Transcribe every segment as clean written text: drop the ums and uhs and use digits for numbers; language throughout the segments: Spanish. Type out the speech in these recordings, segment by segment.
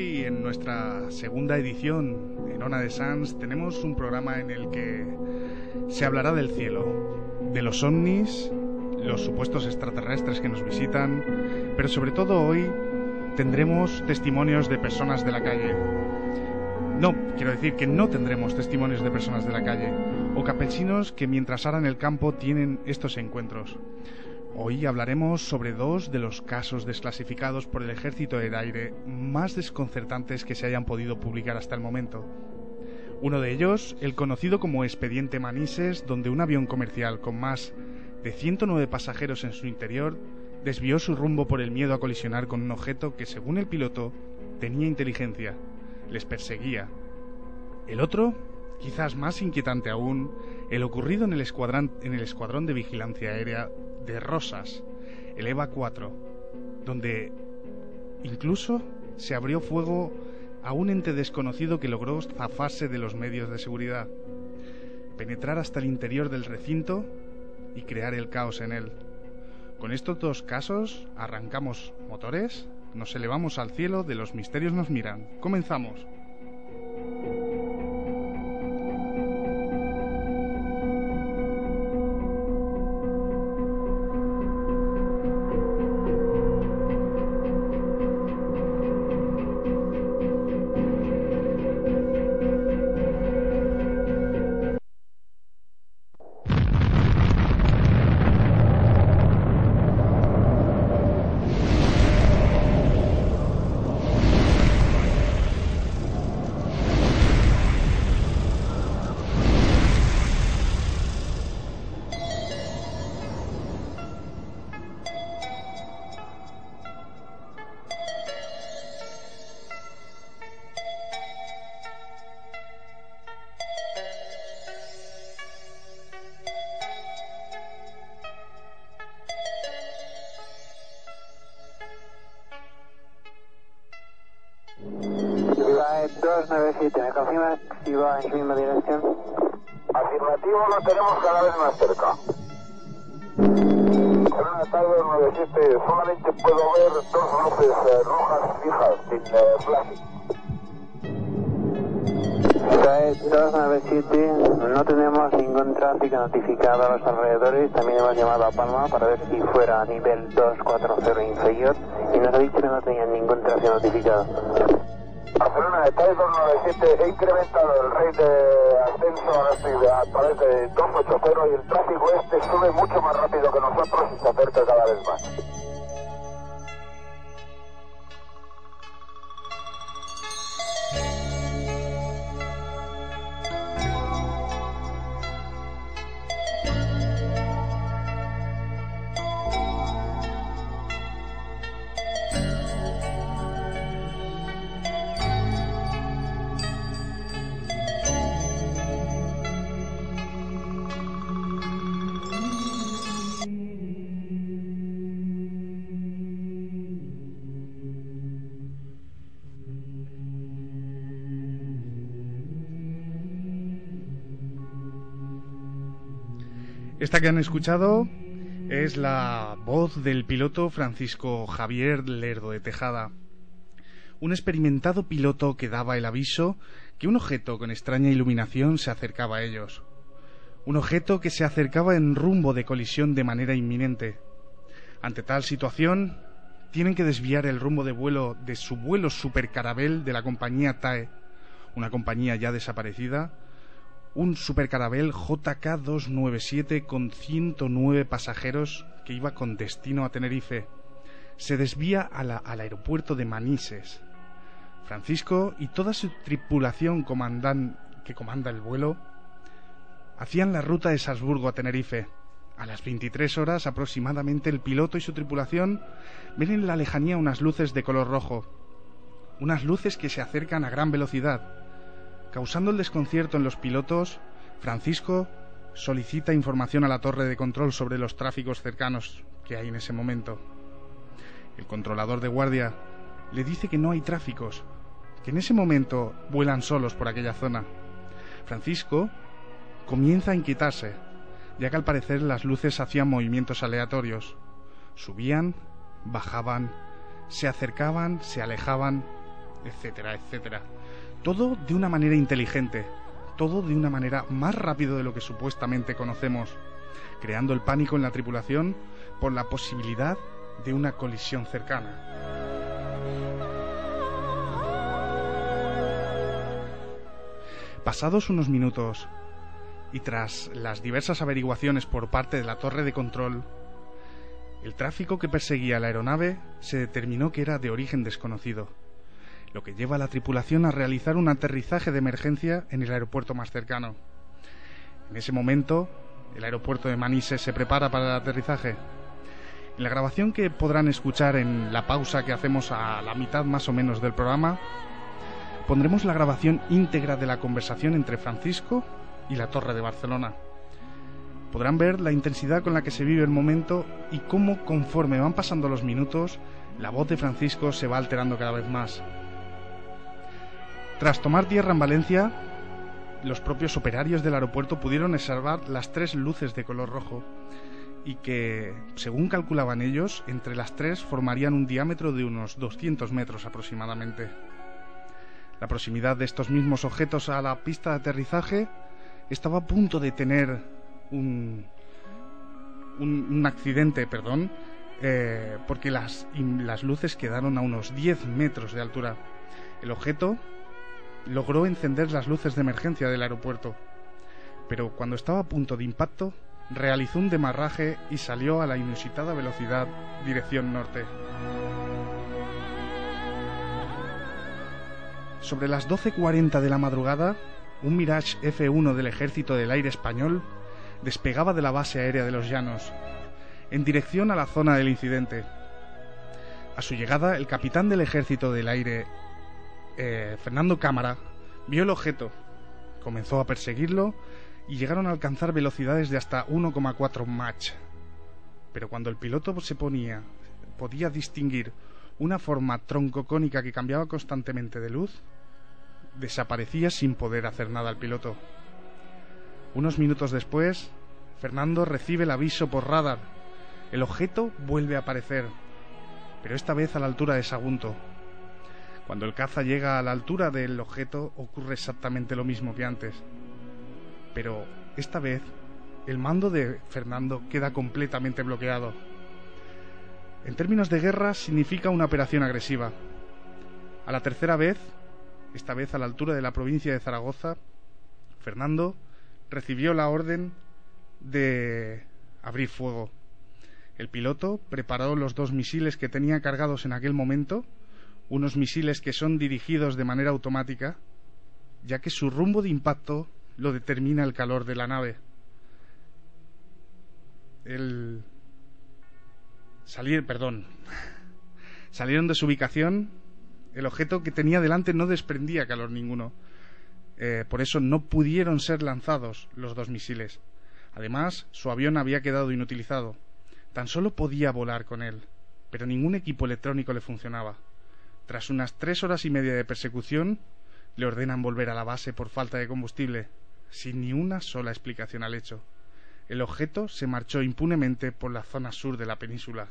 Hoy, en nuestra segunda edición en Ona de Sans, tenemos un programa en el que se hablará del cielo, de los ovnis, los supuestos extraterrestres que nos visitan, pero sobre todo hoy tendremos testimonios de personas de la calle. No, quiero decir que no tendremos testimonios de personas de la calle, o campesinos que mientras aran el campo tienen estos encuentros. Hoy hablaremos sobre dos de los casos desclasificados por el Ejército del Aire más desconcertantes que se hayan podido publicar hasta el momento. Uno de ellos, el conocido como Expediente Manises, donde un avión comercial con más de 109 pasajeros en su interior desvió su rumbo por el miedo a colisionar con un objeto que, según el piloto, tenía inteligencia, les perseguía. El otro, quizás más inquietante aún, el ocurrido en el Escuadrón de Vigilancia Aérea de Rosas, el EVA 4, donde incluso se abrió fuego a un ente desconocido que logró zafarse de los medios de seguridad, penetrar hasta el interior del recinto y crear el caos en él. Con estos dos casos arrancamos motores, nos elevamos al cielo, de los misterios nos miran. ¡Comenzamos! ¿Me confirma si va en su misma dirección? Afirmativo, lo tenemos cada vez más cerca. En una tarde 97 solamente puedo ver dos luces rojas fijas sin flashing. Sky 297, no tenemos ningún tráfico notificado a los alrededores. También hemos llamado a Palma para ver si fuera a nivel 240 inferior y nos ha dicho que no tenía ningún tráfico notificado. Barcelona de TAE 297, he incrementado el rate de ascenso a través de 280 y el tráfico sube mucho más rápido que nosotros y se acerca cada vez más. Esta que han escuchado es la voz del piloto Francisco Javier Lerdo de Tejada, un experimentado piloto que daba el aviso que un objeto con extraña iluminación se acercaba a ellos, un objeto que se acercaba en rumbo de colisión de manera inminente. Ante tal situación, tienen que desviar el rumbo de su vuelo supercarabel de la compañía TAE, una compañía ya desaparecida, un supercarabel JK297 con 109 pasajeros que iba con destino a Tenerife. Se desvía al aeropuerto de Manises. Francisco y toda su tripulación que comanda el vuelo hacían la ruta de Salzburgo a Tenerife. A las 23 horas aproximadamente, el piloto y su tripulación ven en la lejanía unas luces de color rojo, unas luces que se acercan a gran velocidad. Causando el desconcierto en los pilotos, Francisco solicita información a la torre de control sobre los tráficos cercanos que hay en ese momento. El controlador de guardia le dice que no hay tráficos, que en ese momento vuelan solos por aquella zona. Francisco comienza a inquietarse, ya que al parecer las luces hacían movimientos aleatorios. Subían, bajaban, se acercaban, se alejaban etcétera, etcétera. Todo de una manera inteligente, todo de una manera más rápido de lo que supuestamente conocemos, creando el pánico en la tripulación por la posibilidad de una colisión cercana. Pasados unos minutos, y tras las diversas averiguaciones por parte de la torre de control, el tráfico que perseguía la aeronave se determinó que era de origen desconocido, lo que lleva a la tripulación a realizar un aterrizaje de emergencia en el aeropuerto más cercano. En ese momento, el aeropuerto de Manises se prepara para el aterrizaje. En la grabación que podrán escuchar en la pausa que hacemos a la mitad más o menos del programa, pondremos la grabación íntegra de la conversación entre Francisco y la Torre de Barcelona. Podrán ver la intensidad con la que se vive el momento y cómo, conforme van pasando los minutos, la voz de Francisco se va alterando cada vez más. Tras tomar tierra en Valencia, los propios operarios del aeropuerto pudieron observar las 3 luces de color rojo y que, según calculaban ellos, entre las 3 formarían un diámetro de unos 200 metros aproximadamente. La proximidad de estos mismos objetos a la pista de aterrizaje estaba a punto de tener un accidente, porque las luces quedaron a unos 10 metros de altura. El objeto logró encender las luces de emergencia del aeropuerto, pero cuando estaba a punto de impacto, realizó un demarraje y salió a la inusitada velocidad dirección norte. Sobre las 12:40 de la madrugada, un Mirage F-1 del Ejército del Aire español despegaba de la base aérea de Los Llanos, en dirección a la zona del incidente. A su llegada, el capitán del Ejército del Aire, Fernando Cámara, vio el objeto, comenzó a perseguirlo y llegaron a alcanzar velocidades de hasta 1,4 Mach. Pero cuando el piloto podía distinguir una forma troncocónica que cambiaba constantemente de luz, desaparecía sin poder hacer nada al piloto. Unos minutos después, Fernando recibe el aviso por radar. El objeto vuelve a aparecer, pero esta vez a la altura de Sagunto. Cuando el caza llega a la altura del objeto, ocurre exactamente lo mismo que antes. Pero esta vez, el mando de Fernando queda completamente bloqueado. En términos de guerra, significa una operación agresiva. A la tercera vez, esta vez a la altura de la provincia de Zaragoza, Fernando recibió la orden de abrir fuego. El piloto preparó los 2 misiles que tenía cargados en aquel momento, unos misiles que son dirigidos de manera automática, ya que su rumbo de impacto lo determina el calor de la nave. Salieron de su ubicación. El objeto que tenía delante no desprendía calor ninguno. Por eso no pudieron ser lanzados los 2 misiles. Además, su avión había quedado inutilizado. Tan solo podía volar con él, pero ningún equipo electrónico le funcionaba. Tras unas 3 horas y media de persecución, le ordenan volver a la base por falta de combustible, sin ni una sola explicación al hecho. El objeto se marchó impunemente por la zona sur de la península.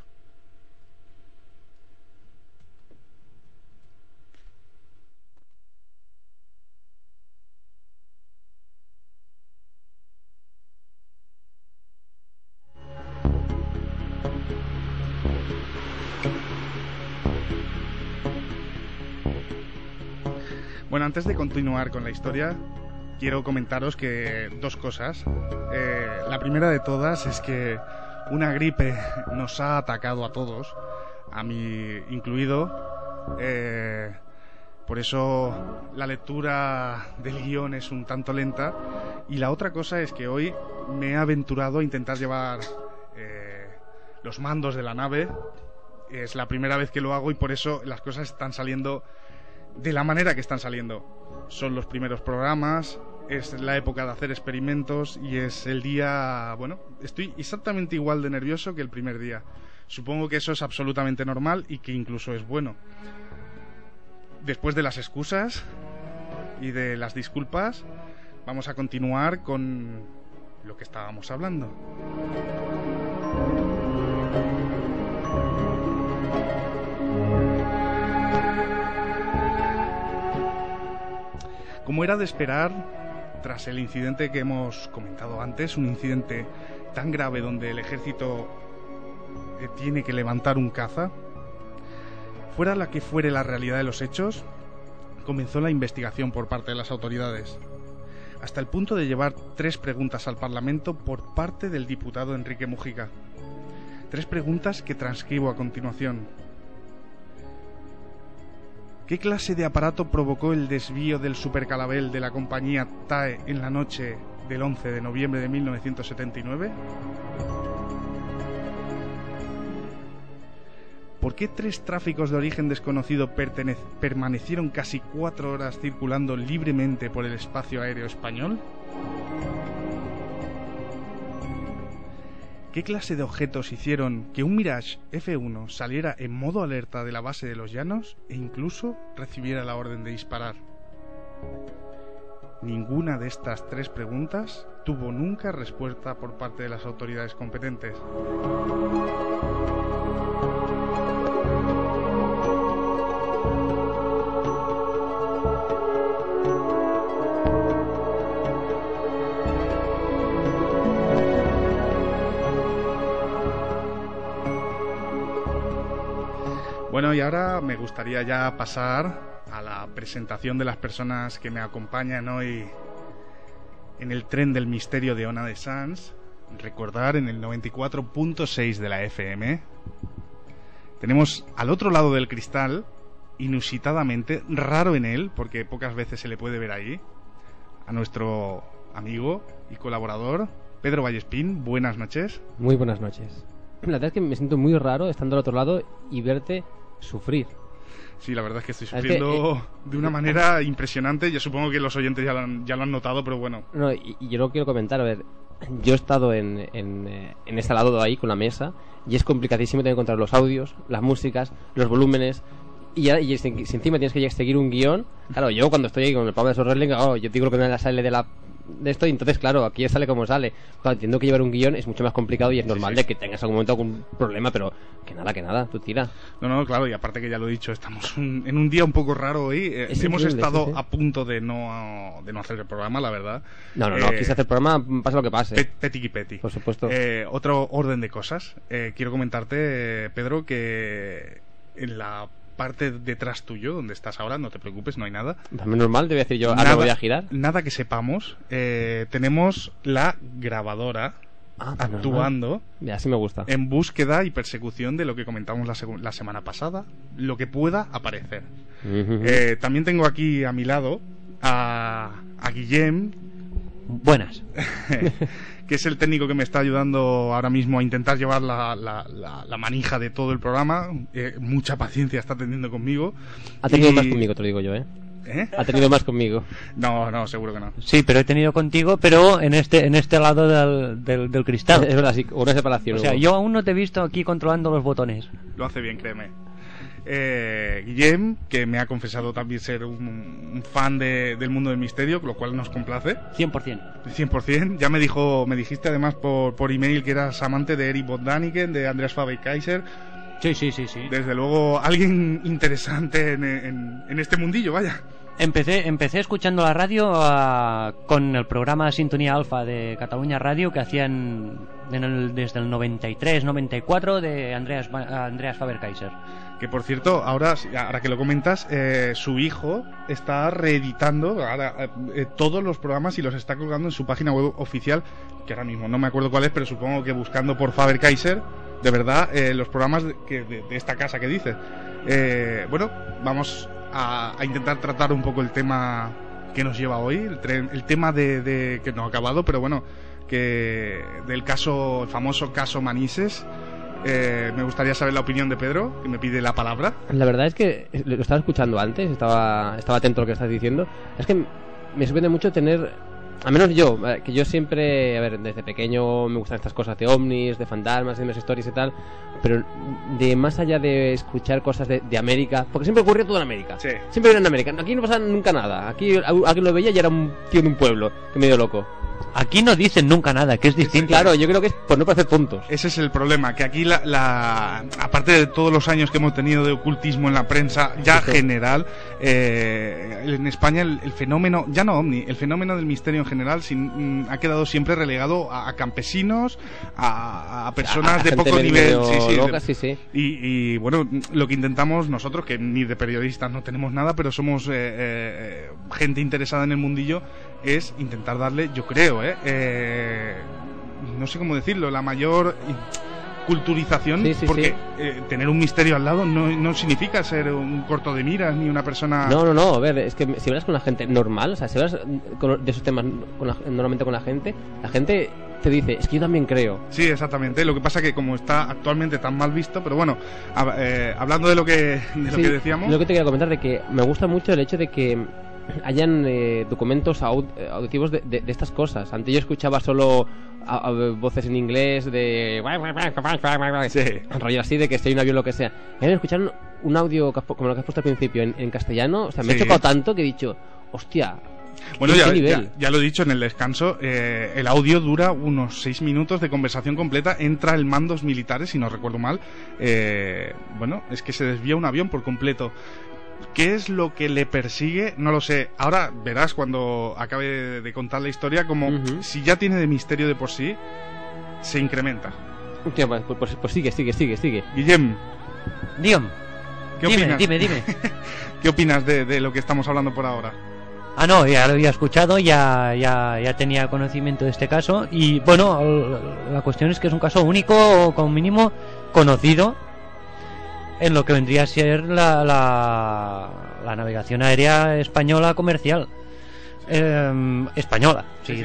Bueno, antes de continuar con la historia, quiero comentaros que 2 cosas. La primera de todas es que una gripe nos ha atacado a todos, a mí incluido. Por eso la lectura del guión es un tanto lenta. Y la otra cosa es que hoy me he aventurado a intentar llevar los mandos de la nave. Es la primera vez que lo hago y por eso las cosas están saliendo de la manera que están saliendo. Son los primeros programas, es la época de hacer experimentos y es el día... Bueno, estoy exactamente igual de nervioso que el primer día. Supongo que eso es absolutamente normal y que incluso es bueno. Después de las excusas y de las disculpas, vamos a continuar con lo que estábamos hablando. Como era de esperar, tras el incidente que hemos comentado antes, un incidente tan grave donde el ejército tiene que levantar un caza, fuera la que fuere la realidad de los hechos, comenzó la investigación por parte de las autoridades, hasta el punto de llevar 3 preguntas al Parlamento por parte del diputado Enrique Mujica. 3 preguntas que transcribo a continuación. ¿Qué clase de aparato provocó el desvío del Supercalabel de la compañía TAE en la noche del 11 de noviembre de 1979? ¿Por qué 3 tráficos de origen desconocido permanecieron casi 4 horas circulando libremente por el espacio aéreo español? ¿Qué clase de objetos hicieron que un Mirage F1 saliera en modo alerta de la base de los Llanos e incluso recibiera la orden de disparar? Ninguna de estas 3 preguntas tuvo nunca respuesta por parte de las autoridades competentes. Bueno, y ahora me gustaría ya pasar a la presentación de las personas que me acompañan hoy en el tren del misterio de Ona de Sans. Recordar, en el 94.6 de la FM. Tenemos al otro lado del cristal, inusitadamente, raro en él, porque pocas veces se le puede ver ahí, a nuestro amigo y colaborador, Pedro Vallespín. Buenas noches. Muy buenas noches. La verdad es que me siento muy raro estando al otro lado y verte sufrir. Sí, la verdad es que estoy sufriendo de una manera impresionante. Yo supongo que los oyentes ya lo han notado, pero bueno. No, y yo lo quiero comentar. A ver, yo he estado en este lado de ahí con la mesa y es complicadísimo tener que encontrar los audios, las músicas, los volúmenes. Y si encima tienes que seguir un guión. Claro, yo cuando estoy ahí con el programa de Soul Wrestling, claro, yo digo lo que me sale de esto, y entonces claro, aquí sale como sale. Claro, entiendo que llevar un guión es mucho más complicado y es normal de que tengas algún momento algún problema, pero que nada, tú tira. No, claro, y aparte que ya lo he dicho, estamos en un día un poco raro hoy. Hemos estado a punto de no hacer el programa, la verdad. No, quise hacer el programa, pase lo que pase. Peti. Por supuesto. Otro orden de cosas. Quiero comentarte, Pedro, que en la parte detrás tuyo, donde estás ahora, no te preocupes, no hay nada. También normal, te voy a decir yo, ahora voy a girar. Nada que sepamos. Tenemos la grabadora actuando. Así me gusta. En búsqueda y persecución de lo que comentamos la semana pasada, lo que pueda aparecer. También tengo aquí a mi lado a Guillem. Buenas. Que es el técnico que me está ayudando ahora mismo a intentar llevar la manija de todo el programa. Mucha paciencia está teniendo conmigo. Ha tenido más conmigo, te lo digo yo, ¿eh? Ha tenido más conmigo. No, seguro que no. Sí, pero he tenido contigo, pero en este lado del cristal. Es verdad, sí, una separación. O sea, yo aún no te he visto aquí controlando los botones. Lo hace bien, créeme. Guillem, que me ha confesado también ser un fan del mundo del misterio, lo cual nos complace. 100%. Ya me dijiste además por email que eras amante de Eric von Däniken, de Andreas Faber-Kaiser. Sí. Desde luego, alguien interesante en este mundillo, vaya. Empecé escuchando la radio con el programa Sintonía Alfa de Cataluña Radio, que hacían desde el 93-94 de Andreas Faber-Kaiser. Que por cierto, ahora que lo comentas, su hijo está reeditando todos los programas y los está colgando en su página web oficial, que ahora mismo no me acuerdo cuál es, pero supongo que buscando por Faber-Kaiser, de verdad, los programas de esta casa que dice. Bueno, vamos a intentar tratar un poco el tema que nos lleva hoy, el tema de que no ha acabado, pero bueno, que del caso, el famoso caso Manises. Me gustaría saber la opinión de Pedro, que me pide la palabra. La verdad es que lo estaba escuchando antes, estaba atento a lo que estás diciendo. Es que me sorprende mucho tener, al menos yo, que yo siempre, a ver, desde pequeño me gustan estas cosas de ovnis, de fantasmas, de historias y tal, pero de más allá de escuchar cosas de América, porque siempre ocurrió todo en América. Sí. Siempre era en América. Aquí no pasa nunca nada. Aquí alguien lo veía y era un tío de un pueblo, que medio loco. Aquí no dicen nunca nada, que es distinto. Claro, yo creo que es por no parecer tontos. Ese es el problema, que aquí aparte de todos los años que hemos tenido de ocultismo en la prensa ya general, en España el fenómeno, ya no ovni, el fenómeno del misterio en general ha quedado siempre relegado a campesinos, a personas de poco nivel. Sí. Y bueno, lo que intentamos nosotros, que ni de periodistas no tenemos nada, pero somos gente interesada en el mundillo, es intentar darle, yo creo, no sé cómo decirlo, la mayor culturización, porque tener un misterio al lado no significa ser un corto de miras ni una persona... No, a ver, es que si hablas con la gente normal, o sea, si hablas de esos temas normalmente con la gente te dice, es que yo también creo. Sí, exactamente, lo que pasa que como está actualmente tan mal visto, pero bueno, hablando de lo que decíamos... Lo que te quería comentar, de que me gusta mucho el hecho de que hayan documentos auditivos de estas cosas. Antes yo escuchaba solo voces en inglés de rollo así, de que estoy en un avión, lo que sea. Y ahora escuchar un audio como lo que has puesto al principio en castellano, o sea, me he chocado tanto que he dicho, hostia. Bueno, ya lo he dicho en el descanso, el audio dura unos 6 minutos de conversación completa. Entra el mandos militares, si no recuerdo mal. Bueno, es que se desvía un avión por completo. ¿Qué es lo que le persigue? No lo sé. Ahora verás cuando acabe de contar la historia como si ya tiene de misterio de por sí, se incrementa. Hostia, pues sigue. Guillem, ¿qué opinas? Dime. ¿Qué opinas de lo que estamos hablando por ahora? No, ya lo había escuchado, ya tenía conocimiento de este caso. Y bueno, la cuestión es que es un caso único, o como mínimo conocido, en lo que vendría a ser la navegación aérea española comercial. Española. Sí.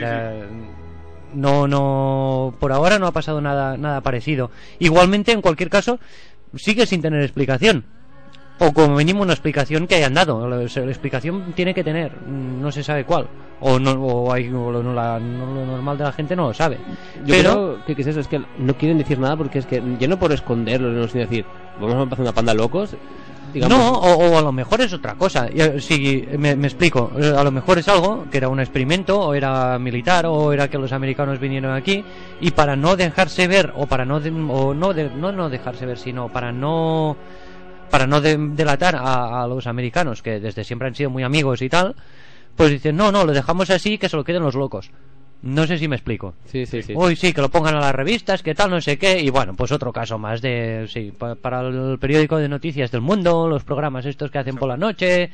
No, por ahora no ha pasado nada parecido. Igualmente, en cualquier caso, sigue sin tener explicación. O como mínimo una explicación que hayan dado. La explicación tiene que tener, no se sabe cuál. Lo normal de la gente no lo sabe. Pero creo que es eso, es que no quieren decir nada, porque es que yo no por esconderlo, no sin decir, vamos a pasar una panda locos, digamos. No, o a lo mejor es otra cosa. Sí, me explico. A lo mejor es algo que era un experimento, o era militar, o era que los americanos vinieron aquí, y para no dejarse ver, o para no dejarse ver, sino para no delatar a los americanos, que desde siempre han sido muy amigos y tal, pues dicen, no, lo dejamos así, que se lo queden los locos. No sé si me explico. Sí. Uy, sí, que lo pongan a las revistas, que tal, no sé qué. Y bueno, pues otro caso más de... Sí, para el periódico de noticias del mundo, los programas estos que hacen por la noche,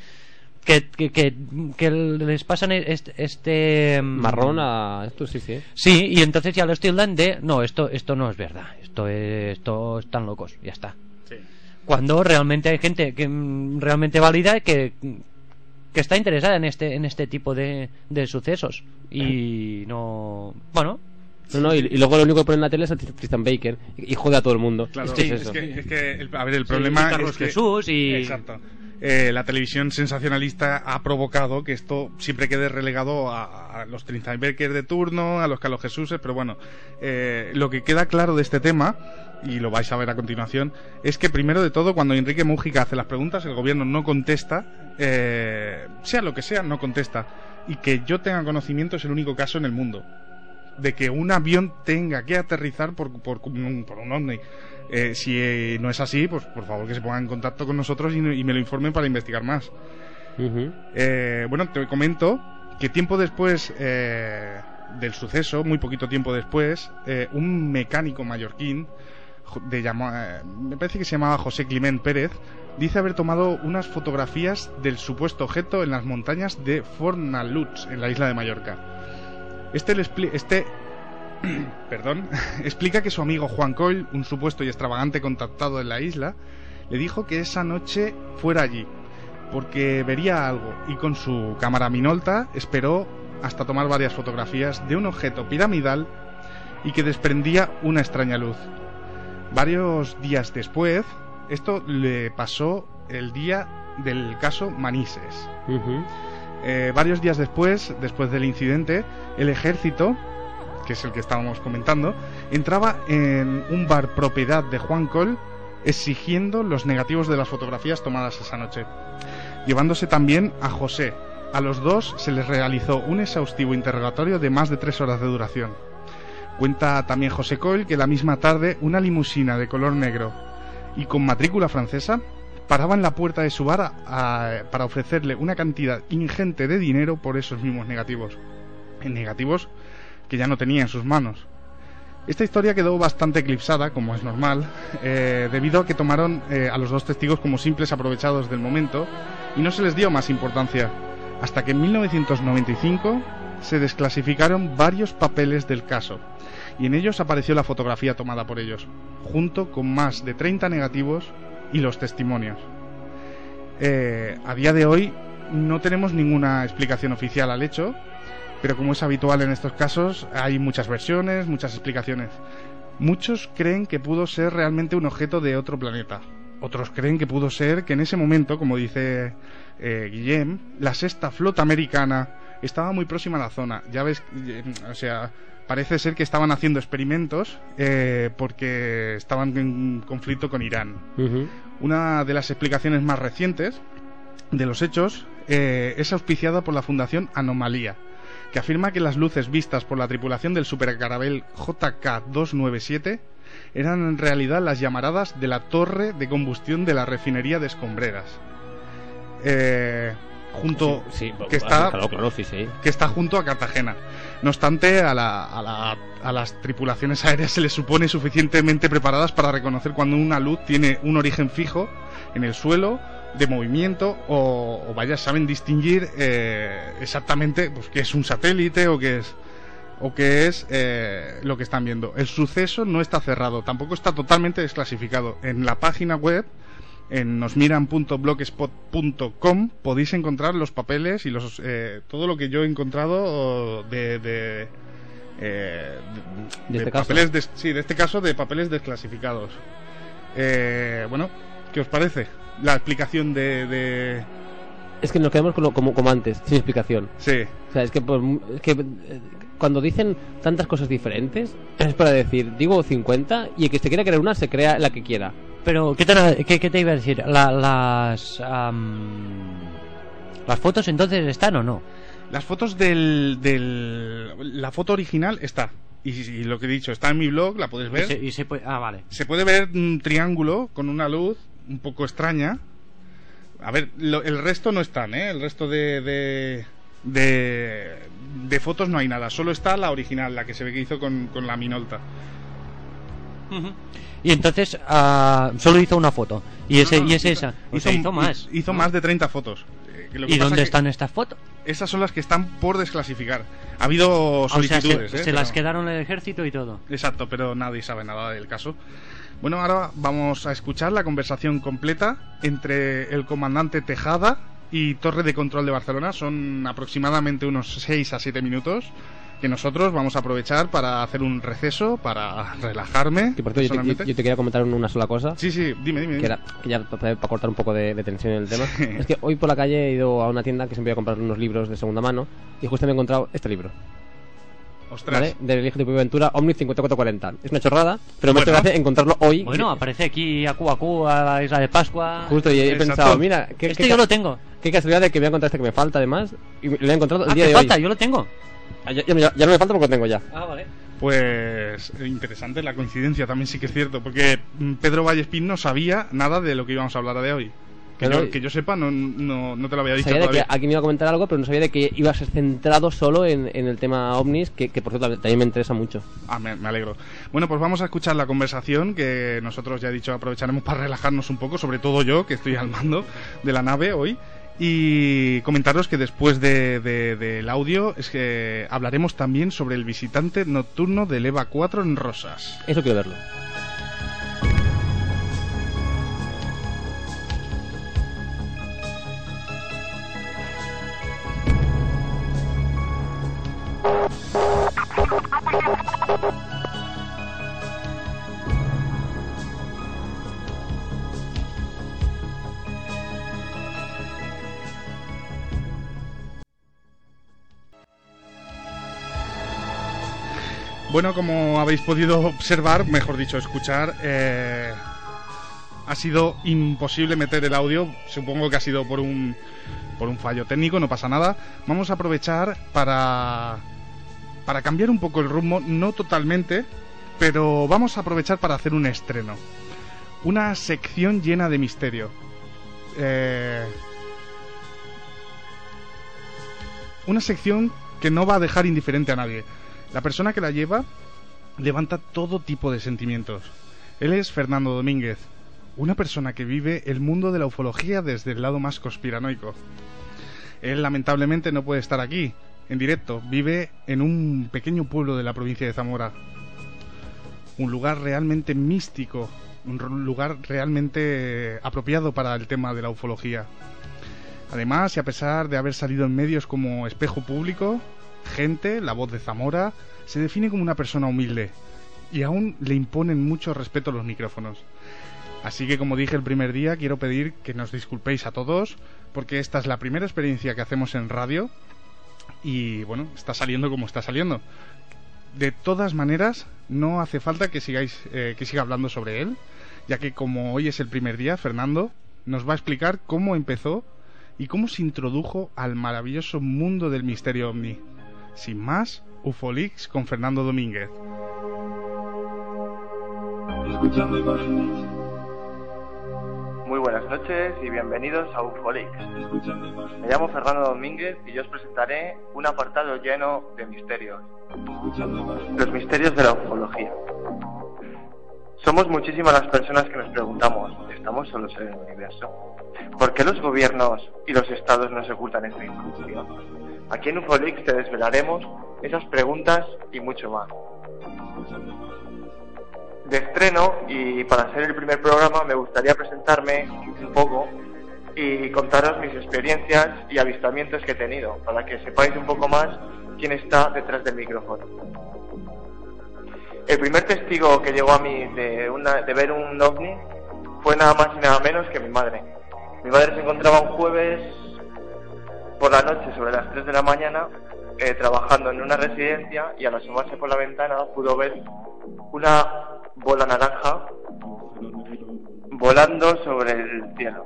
que les pasan este marrón a esto, sí. Sí, y entonces ya lo tildan de, no, esto no es verdad, esto están locos, ya está. Sí. Cuando realmente hay gente que realmente válida que está interesada en este tipo de sucesos, y no, bueno. No, y luego lo único que ponen en la tele es a Tristan Baker y jode a todo el mundo. Claro, es eso. Es que el problema Carlos es que Jesús y... Exacto. La televisión sensacionalista ha provocado que esto siempre quede relegado a los Tristan Baker de turno, a los Carlos Jesús, pero bueno, lo que queda claro de este tema, y lo vais a ver a continuación, es que primero de todo, cuando Enrique Mújica hace las preguntas, el gobierno no contesta, sea lo que sea, no contesta. Y que yo tenga conocimiento es el único caso en el mundo de que un avión tenga que aterrizar por un ovni. Si no es así, pues por favor que se pongan en contacto con nosotros y me lo informen para investigar más. Bueno, te comento que tiempo después del suceso, muy poquito tiempo después, un mecánico mallorquín me parece que se llamaba José Climent Pérez, dice haber tomado unas fotografías del supuesto objeto en las montañas de Fornalutx, en la isla de Mallorca. Explica que su amigo Juan Coll, un supuesto y extravagante contactado en la isla, le dijo que esa noche fuera allí, porque vería algo, y con su cámara Minolta esperó hasta tomar varias fotografías de un objeto piramidal y que desprendía una extraña luz. Varios días después, esto le pasó el día del caso Manises. Varios días después del incidente, el ejército, que es el que estábamos comentando, entraba en un bar propiedad de Juan Coll exigiendo los negativos de las fotografías tomadas esa noche, llevándose también a José, A los dos se les realizó un exhaustivo interrogatorio de más de 3 horas de duración. Cuenta también José Coll que la misma tarde una limusina de color negro y con matrícula francesa paraba en la puerta de su bar para ofrecerle una cantidad ingente de dinero por esos mismos negativos. Negativos que ya no tenía en sus manos. Esta historia quedó bastante eclipsada, como es normal, debido a que tomaron a los dos testigos como simples aprovechados del momento y no se les dio más importancia, hasta que en 1995 se desclasificaron varios papeles del caso y en ellos apareció la fotografía tomada por ellos, junto con más de 30 negativos y los testimonios. A día de hoy no tenemos ninguna explicación oficial al hecho, pero como es habitual en estos casos, hay muchas versiones, muchas explicaciones. Muchos creen que pudo ser realmente un objeto de otro planeta. Otros creen que pudo ser que en ese momento, como dice Guillem, la sexta flota americana estaba muy próxima a la zona. Ya ves, o sea, parece ser que estaban haciendo experimentos porque estaban en conflicto con Irán. Una de las explicaciones más recientes de los hechos es auspiciada por la Fundación Anomalía, que afirma que las luces vistas por la tripulación del supercarabel JK-297 eran en realidad las llamaradas de la torre de combustión de la refinería de Escombreras. Que está junto a Cartagena. No obstante, a las tripulaciones aéreas se les supone suficientemente preparadas para reconocer cuando una luz tiene un origen fijo en el suelo, de movimiento, o saben distinguir exactamente pues qué es un satélite o qué es lo que están viendo. El suceso no está cerrado, tampoco está totalmente desclasificado. En la página web, en nosmiran.blogspot.com, podéis encontrar los papeles y todo lo que yo he encontrado de papeles de este caso, de papeles desclasificados. Bueno, ¿qué os parece la explicación de...? Es que nos quedamos como antes, sin explicación. Sí. O sea, es que cuando dicen tantas cosas diferentes, es para decir, digo 50, y el que se quiera creer una, se crea la que quiera. Pero, ¿qué te iba a decir? ¿Las fotos entonces están o no? Las fotos la foto original está. Y lo que he dicho, está en mi blog, la puedes ver. Vale. Se puede ver un triángulo con una luz un poco extraña. A ver, el resto no están, ¿eh? El resto de fotos no hay nada. Solo está la original, la que se ve que hizo con la Minolta. Y entonces solo hizo una foto. Y esa. Hizo más. Hizo más de 30 fotos. ¿Y dónde están estas fotos? Esas son las que están por desclasificar. Ha habido solicitudes. Se las quedaron el ejército y todo. Exacto, pero nadie sabe nada del caso. Bueno, ahora vamos a escuchar la conversación completa entre el comandante Tejada y Torre de Control de Barcelona. Son aproximadamente unos 6 a 7 minutos que nosotros vamos a aprovechar para hacer un receso, para relajarme. Que por cierto, yo te quería comentar una sola cosa. Sí, dime. Que ya para cortar un poco de tensión en el tema. Sí. Es que hoy por la calle he ido a una tienda que siempre voy a comprar unos libros de segunda mano y justo me he encontrado este libro. Ostras. ¿Vale? Del Hijo de Aventura, Omnis 5440. Es una chorrada, pero me hace encontrarlo hoy. Bueno, aparece aquí a la isla de Pascua. Justo, y he pensado, mira, yo lo tengo. Qué casualidad de que voy a encontrar este que me falta además, y lo he encontrado el día de falta? hoy. Yo lo tengo. Ya no me falta porque lo tengo ya. Vale. Pues interesante la coincidencia, también sí que es cierto, porque Pedro Vallespín no sabía nada de lo que íbamos a hablar de hoy. Que yo sepa, no te lo había dicho sabía todavía. De que alguien iba a comentar algo, pero no sabía de que iba a ser centrado solo en el tema ovnis, que por cierto también me interesa mucho. Me alegro. Bueno, pues vamos a escuchar la conversación, que nosotros ya he dicho aprovecharemos para relajarnos un poco, sobre todo yo, que estoy al mando de la nave hoy. Y comentaros que después del audio es que hablaremos también sobre el visitante nocturno del EVA 4 en Rosas. Eso quiero verlo. Bueno, como habéis podido observar, mejor dicho, escuchar, ha sido imposible meter el audio. Supongo que ha sido por un fallo técnico, no pasa nada. Vamos a aprovechar para cambiar un poco el rumbo, no totalmente, pero vamos a aprovechar para hacer un estreno. Una sección llena de misterio. Una sección que no va a dejar indiferente a nadie. La persona que la lleva levanta todo tipo de sentimientos. Él es Fernando Domínguez, una persona que vive el mundo de la ufología desde el lado más conspiranoico. Él lamentablemente no puede estar aquí en directo, vive en un pequeño pueblo de la provincia de Zamora. Un lugar realmente místico, un lugar realmente apropiado para el tema de la ufología. Además, y a pesar de haber salido en medios como Espejo Público, Gente, La Voz de Zamora, se define como una persona humilde y aún le imponen mucho respeto los micrófonos. Así que, como dije el primer día, quiero pedir que nos disculpéis a todos, porque esta es la primera experiencia que hacemos en radio y, bueno, está saliendo como está saliendo. De todas maneras, no hace falta que siga hablando sobre él, ya que como hoy es el primer día, Fernando nos va a explicar cómo empezó y cómo se introdujo al maravilloso mundo del misterio ovni. Sin más, Ufolix con Fernando Domínguez. Muy buenas noches y bienvenidos a Ufolix. Me llamo Fernando Domínguez y yo os presentaré un apartado lleno de misterios. Los misterios de la ufología. Somos muchísimas las personas que nos preguntamos, ¿estamos solos en el universo? ¿Por qué los gobiernos y los estados nos ocultan esta información? Aquí en Ufolix te desvelaremos esas preguntas y mucho más. De estreno, y para ser el primer programa, me gustaría presentarme un poco y contaros mis experiencias y avistamientos que he tenido, para que sepáis un poco más quién está detrás del micrófono. El primer testigo que llegó a mí de ver un ovni fue nada más y nada menos que mi madre. Mi madre se encontraba un jueves por la noche, sobre las 3 de la mañana, trabajando en una residencia, y al asomarse por la ventana pudo ver una bola naranja volando sobre el cielo.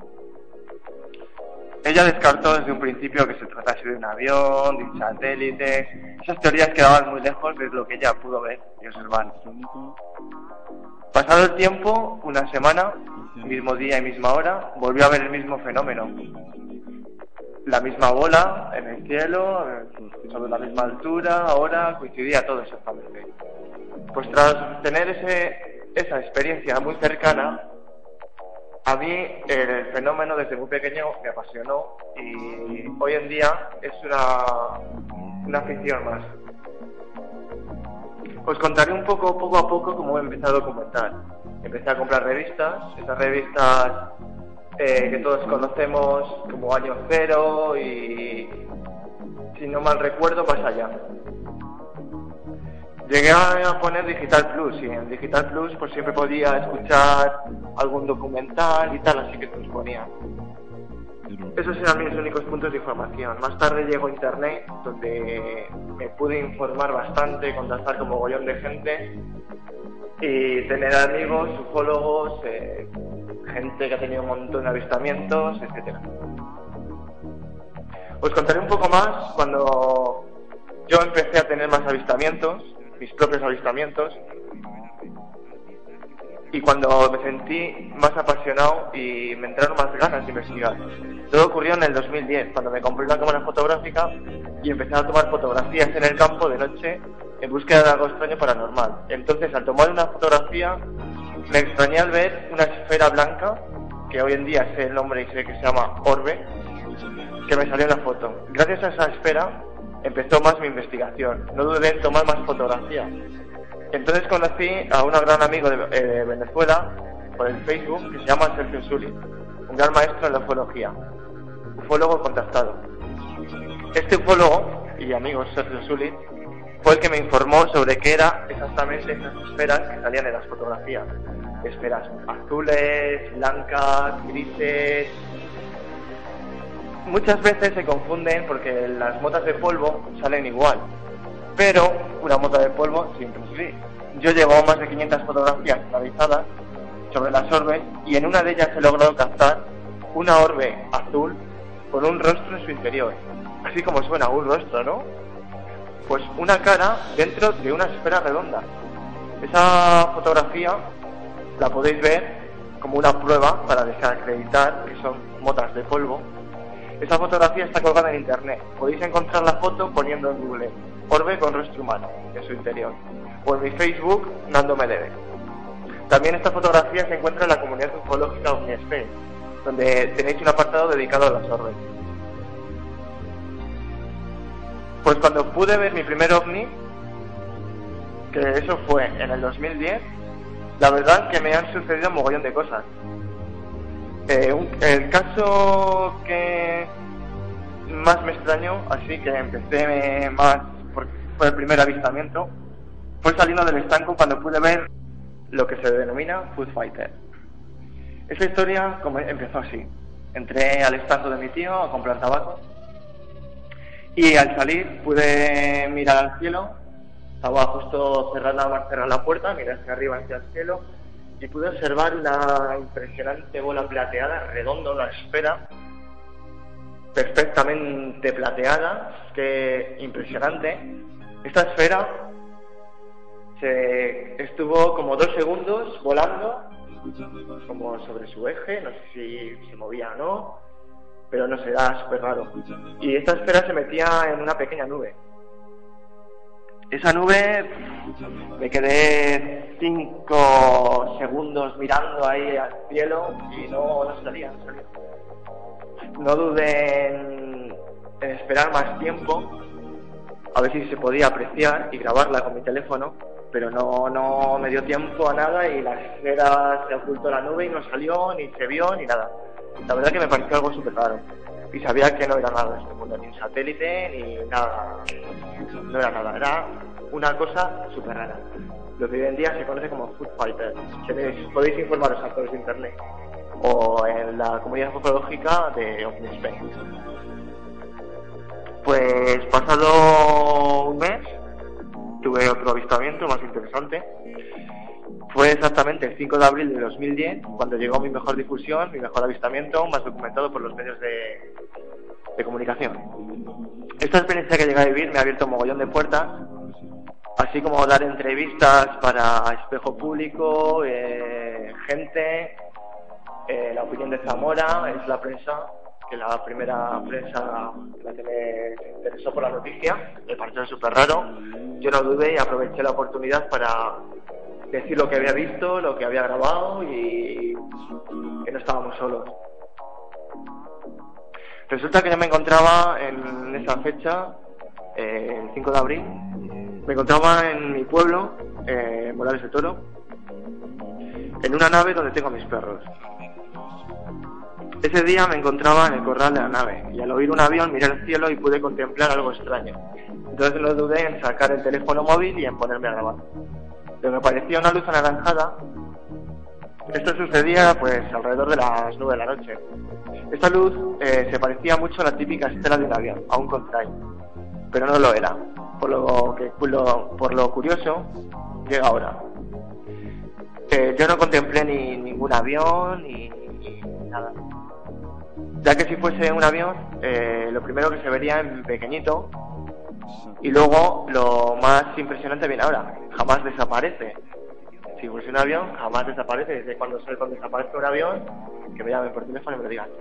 Ella descartó desde un principio que se tratase de un avión, de un satélite. Esas teorías quedaban muy lejos de lo que ella pudo ver y observar. Pasado el tiempo, una semana, mismo día y misma hora, volvió a ver el mismo fenómeno. La misma bola en el cielo, sobre la misma altura, hora, coincidía todo exactamente. Pues tras tener esa experiencia muy cercana, a mí el fenómeno desde muy pequeño me apasionó y hoy en día es una afición más. Os contaré un poco a poco cómo he empezado a documentar. Empecé a comprar revistas, esas revistas que todos conocemos como Año Cero y, si no mal recuerdo, Más Allá. Llegué a poner Digital Plus, y en Digital Plus pues siempre podía escuchar algún documental y tal, así que te los ponía. Esos eran mis únicos puntos de información. Más tarde llegó Internet, donde me pude informar bastante, contactar con mogollón de gente y tener amigos, ufólogos, gente que ha tenido un montón de avistamientos, etcétera. Os contaré un poco más cuando yo empecé a tener más avistamientos, mis propios avistamientos, y cuando me sentí más apasionado y me entraron más ganas de investigar. Todo ocurrió en el 2010, cuando me compré una cámara fotográfica y empecé a tomar fotografías en el campo de noche en búsqueda de algo extraño paranormal. Entonces, al tomar una fotografía, me extrañé al ver una esfera blanca, que hoy en día sé el nombre y sé que se llama orbe, que me salió en la foto. Gracias a esa esfera empezó más mi investigación. No dudé en tomar más fotografías. Entonces conocí a un gran amigo de Venezuela por el Facebook, que se llama Sergio Zulit, un gran maestro en la ufología, ufólogo contactado. Este ufólogo y amigo Sergio Zulit fue el que me informó sobre qué era exactamente esas esferas que salían en las fotografías. Esferas azules, blancas, grises. Muchas veces se confunden porque las motas de polvo salen igual, pero una mota de polvo siempre es gris. Yo llevo más de 500 fotografías analizadas sobre las orbes, y en una de ellas he logrado captar una orbe azul con un rostro en su interior. Así como suena, un rostro, ¿no? Pues una cara dentro de una esfera redonda. Esa fotografía la podéis ver como una prueba para desacreditar que son motas de polvo. Esa fotografía está colgada en internet. Podéis encontrar la foto poniendo en Google orbe con rostro humano en su interior, o en mi Facebook, Nando Medeve. También esta fotografía se encuentra en la comunidad ufológica OVNISpace, donde tenéis un apartado dedicado a las orbes. Pues cuando pude ver mi primer ovni, que eso fue en el 2010, la verdad que me han sucedido un mogollón de cosas. El caso que más me extrañó, así que empecé más, porque fue el primer avistamiento, fue saliendo del estanco cuando pude ver lo que se denomina Food Fighter. Esa historia empezó así. Entré al estanco de mi tío a comprar tabaco y al salir pude mirar al cielo. Estaba justo cerrar la puerta, miré hacia arriba, hacia el cielo, y pude observar una impresionante bola plateada, redonda, una esfera perfectamente plateada, que impresionante. Esta esfera estuvo como 2 segundos volando, como sobre su eje, no sé si se movía o no, pero no sé, era súper raro. Y esta esfera se metía en una pequeña nube. Esa nube, me quedé 5 segundos mirando ahí al cielo y no salía. No dudé en esperar más tiempo, a ver si se podía apreciar y grabarla con mi teléfono, pero no me dio tiempo a nada y la esfera se ocultó la nube y no salió, ni se vio, ni nada. La verdad que me pareció algo súper raro. Y sabía que no era nada de este mundo, ni un satélite, ni nada. No era nada, era una cosa súper rara. Lo que hoy en día se conoce como Food Fighter. Podéis informaros a través de internet o en la comunidad ufológica de OVNISpace. Pues pasado un mes tuve otro avistamiento más interesante. Fue exactamente el 5 de abril de 2010 cuando llegó mi mejor difusión, mi mejor avistamiento, más documentado por los medios de comunicación. Esta experiencia que llegué a vivir me ha abierto un mogollón de puertas, así como dar entrevistas para espejo público, gente, la opinión de Zamora, es la prensa, que la primera prensa la que me interesó por la noticia, me pareció súper raro. Yo no dudé y aproveché la oportunidad para decir lo que había visto, lo que había grabado y que no estábamos solos. Resulta que yo me encontraba en esa fecha, el 5 de abril, me encontraba en mi pueblo, Morales de Toro, en una nave donde tengo a mis perros. Ese día me encontraba en el corral de la nave y al oír un avión miré al cielo y pude contemplar algo extraño. Entonces no dudé en sacar el teléfono móvil y en ponerme a grabar. Lo que parecía una luz anaranjada, esto sucedía pues alrededor de las 9 de la noche. Esta luz se parecía mucho a la típica estela de un avión, a un contrail, pero no lo era. Por lo curioso, llega ahora. Yo no contemplé ningún avión ni nada. Ya que si fuese un avión, lo primero que se vería en pequeñito, y luego lo más impresionante viene ahora, jamás desaparece. Si fuese un avión, jamás desaparece. Desde cuando desaparece un avión, que me llamen por teléfono y me lo digan.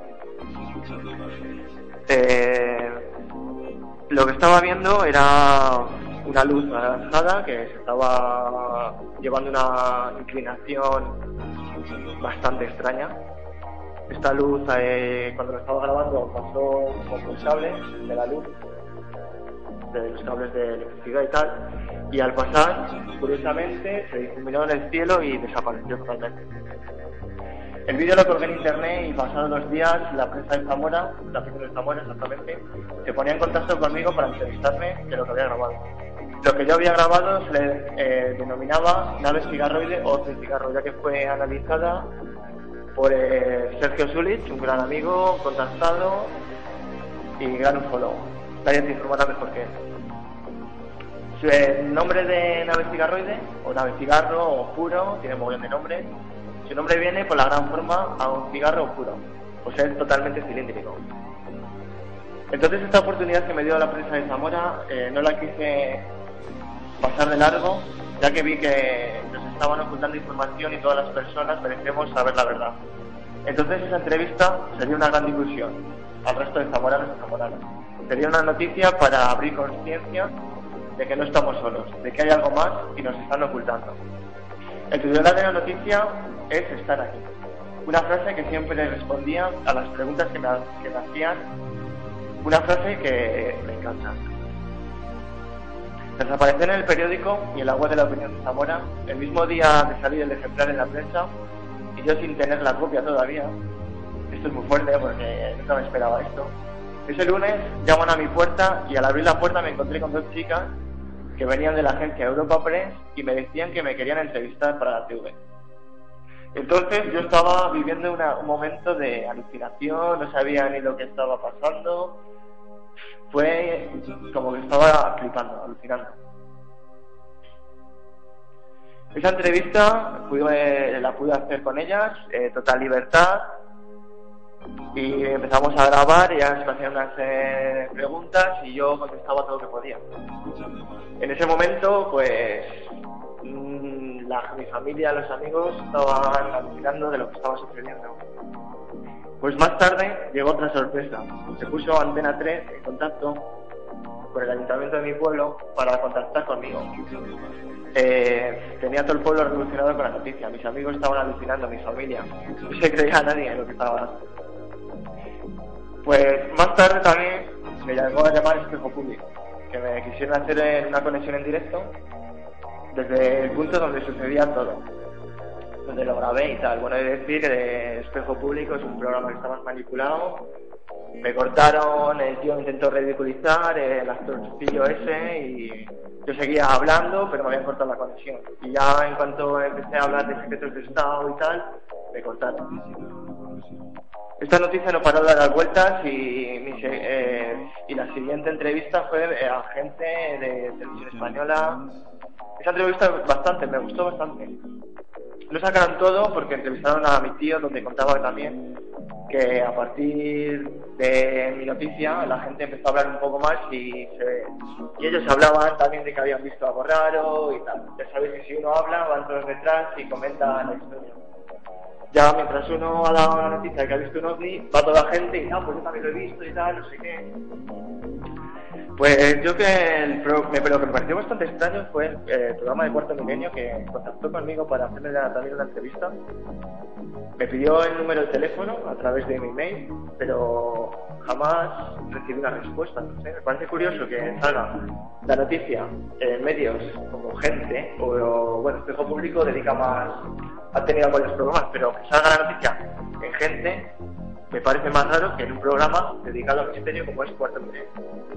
Lo que estaba viendo era una luz anaranjada que se estaba llevando una inclinación bastante extraña. Esta luz, cuando lo estaba grabando, pasó con los cables de la luz, de los cables de electricidad y tal, y al pasar, curiosamente, se difuminó en el cielo y desapareció totalmente. El vídeo lo colgué en internet y pasados los días la prensa de Zamora, la prensa de Zamora exactamente, se ponía en contacto conmigo para entrevistarme de lo que había grabado. Lo que yo había grabado se le denominaba nave cigarroide o cigarro, ya que fue analizada por Sergio Zulich, un gran amigo, contactado y gran ufólogo. Nadie te informará mejor que él. El nombre de nave cigarroide, o nave cigarro, o puro, tiene un montón de nombres. Su nombre viene por la gran forma a un cigarro puro, pues es totalmente cilíndrico. Entonces esta oportunidad que me dio la prensa de Zamora no la quise pasar de largo, ya que vi que nos estaban ocultando información y todas las personas merecemos saber la verdad. Entonces esa entrevista sería una gran difusión al resto de zamoranos y zamoranas. Sería una noticia para abrir conciencia de que no estamos solos, de que hay algo más y nos están ocultando. El titular de la noticia es "estar aquí". Una frase que siempre respondía a las preguntas que me hacían. Una frase que me encanta. Tras aparecer en el periódico y en la web de la Opinión de Zamora, el mismo día de salir el ejemplar en la prensa, y yo sin tener la copia todavía, esto es muy fuerte porque nunca me esperaba esto, ese lunes llaman a mi puerta y al abrir la puerta me encontré con dos chicas que venían de la agencia Europa Press y me decían que me querían entrevistar para la TV. Entonces yo estaba viviendo un momento de alucinación, no sabía ni lo que estaba pasando, fue como que estaba flipando, alucinando. Esa entrevista la pude hacer con ellas, total libertad, y empezamos a grabar, ellas me hacían unas preguntas y yo contestaba todo lo que podía. En ese momento, pues, mi familia, los amigos estaban alucinando de lo que estaba sucediendo. Pues más tarde llegó otra sorpresa. Se puso Antena 3 en contacto con el ayuntamiento de mi pueblo para contactar conmigo. Tenía todo el pueblo revolucionado con la noticia. Mis amigos estaban alucinando, mi familia. No se creía nadie en lo que estaba. Pues más tarde también me llegó a llamar Espejo Público, que me quisieron hacer una conexión en directo desde el punto donde sucedía todo, donde lo grabé y tal. Bueno, he de decir que Espejo Público es un programa que está más manipulado. Me cortaron, el tío me intentó ridiculizar, el actorcillo ese, y yo seguía hablando, pero me habían cortado la conexión. Y ya en cuanto empecé a hablar de secretos de Estado y tal, me cortaron. Esta noticia no paró de dar vueltas y la siguiente entrevista fue a gente de Televisión Española. Esa entrevista me gustó bastante. No sacaron todo porque entrevistaron a mi tío, donde contaba también que a partir de mi noticia la gente empezó a hablar un poco más y ellos hablaban también de que habían visto algo raro y tal. Ya sabéis que si uno habla, van todos detrás y comenta la historia. Ya mientras uno ha dado la noticia de que ha visto un ovni, va toda la gente y pues yo también lo he visto y tal, no sé qué. Pues yo lo que me pareció bastante extraño fue el programa de Cuarto Milenio, que contactó conmigo para hacerme también una entrevista. Me pidió el número de teléfono a través de mi email, pero jamás recibí una respuesta. No sé, me parece curioso que salga la noticia en medios como Gente, o bueno, Espejo Público ha tenido varios programas, pero que salga la noticia en Gente me parece más raro que en un programa dedicado al misterio como es Cuarto Milenio.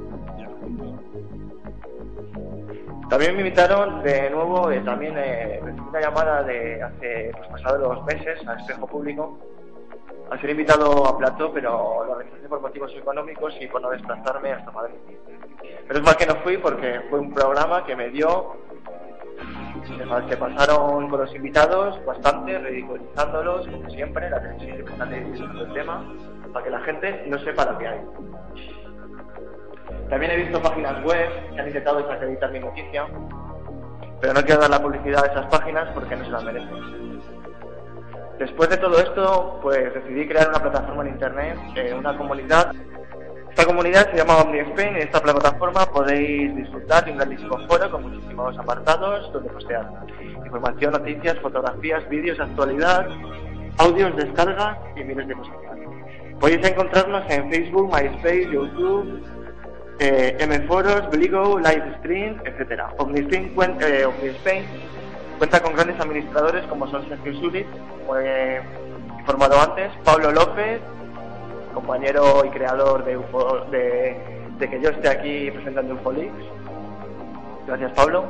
También me invitaron de nuevo, también recibí una llamada de hace pasados 2 meses a Espejo Público a ser invitado a plató, pero lo rechacé por motivos económicos y por no desplazarme hasta Madrid. Pero es mal que no fui porque fue un programa que me dio, se pasaron con los invitados bastante, ridiculizándolos como siempre, la televisión siempre está discutiendo el tema para que la gente no sepa lo que hay. También he visto páginas web que han intentado desacreditar mi noticia, pero no quiero dar la publicidad a esas páginas porque no se las merecen. Después de todo esto, pues decidí crear una plataforma en internet, una comunidad. Esta comunidad se llama OmniSpain y en esta plataforma podéis disfrutar de un grandísimo foro con muchísimos apartados donde postear información, noticias, fotografías, vídeos, actualidad, audios, descargas y miles de cosas más. Podéis encontrarnos en Facebook, MySpace, YouTube, Mforos, Bligo, Livestream, etc. OmniSpain cuenta con grandes administradores como son Sergio Zulich, como he informado antes, Pablo López, compañero y creador de que yo esté aquí presentando UFOLix. Gracias, Pablo.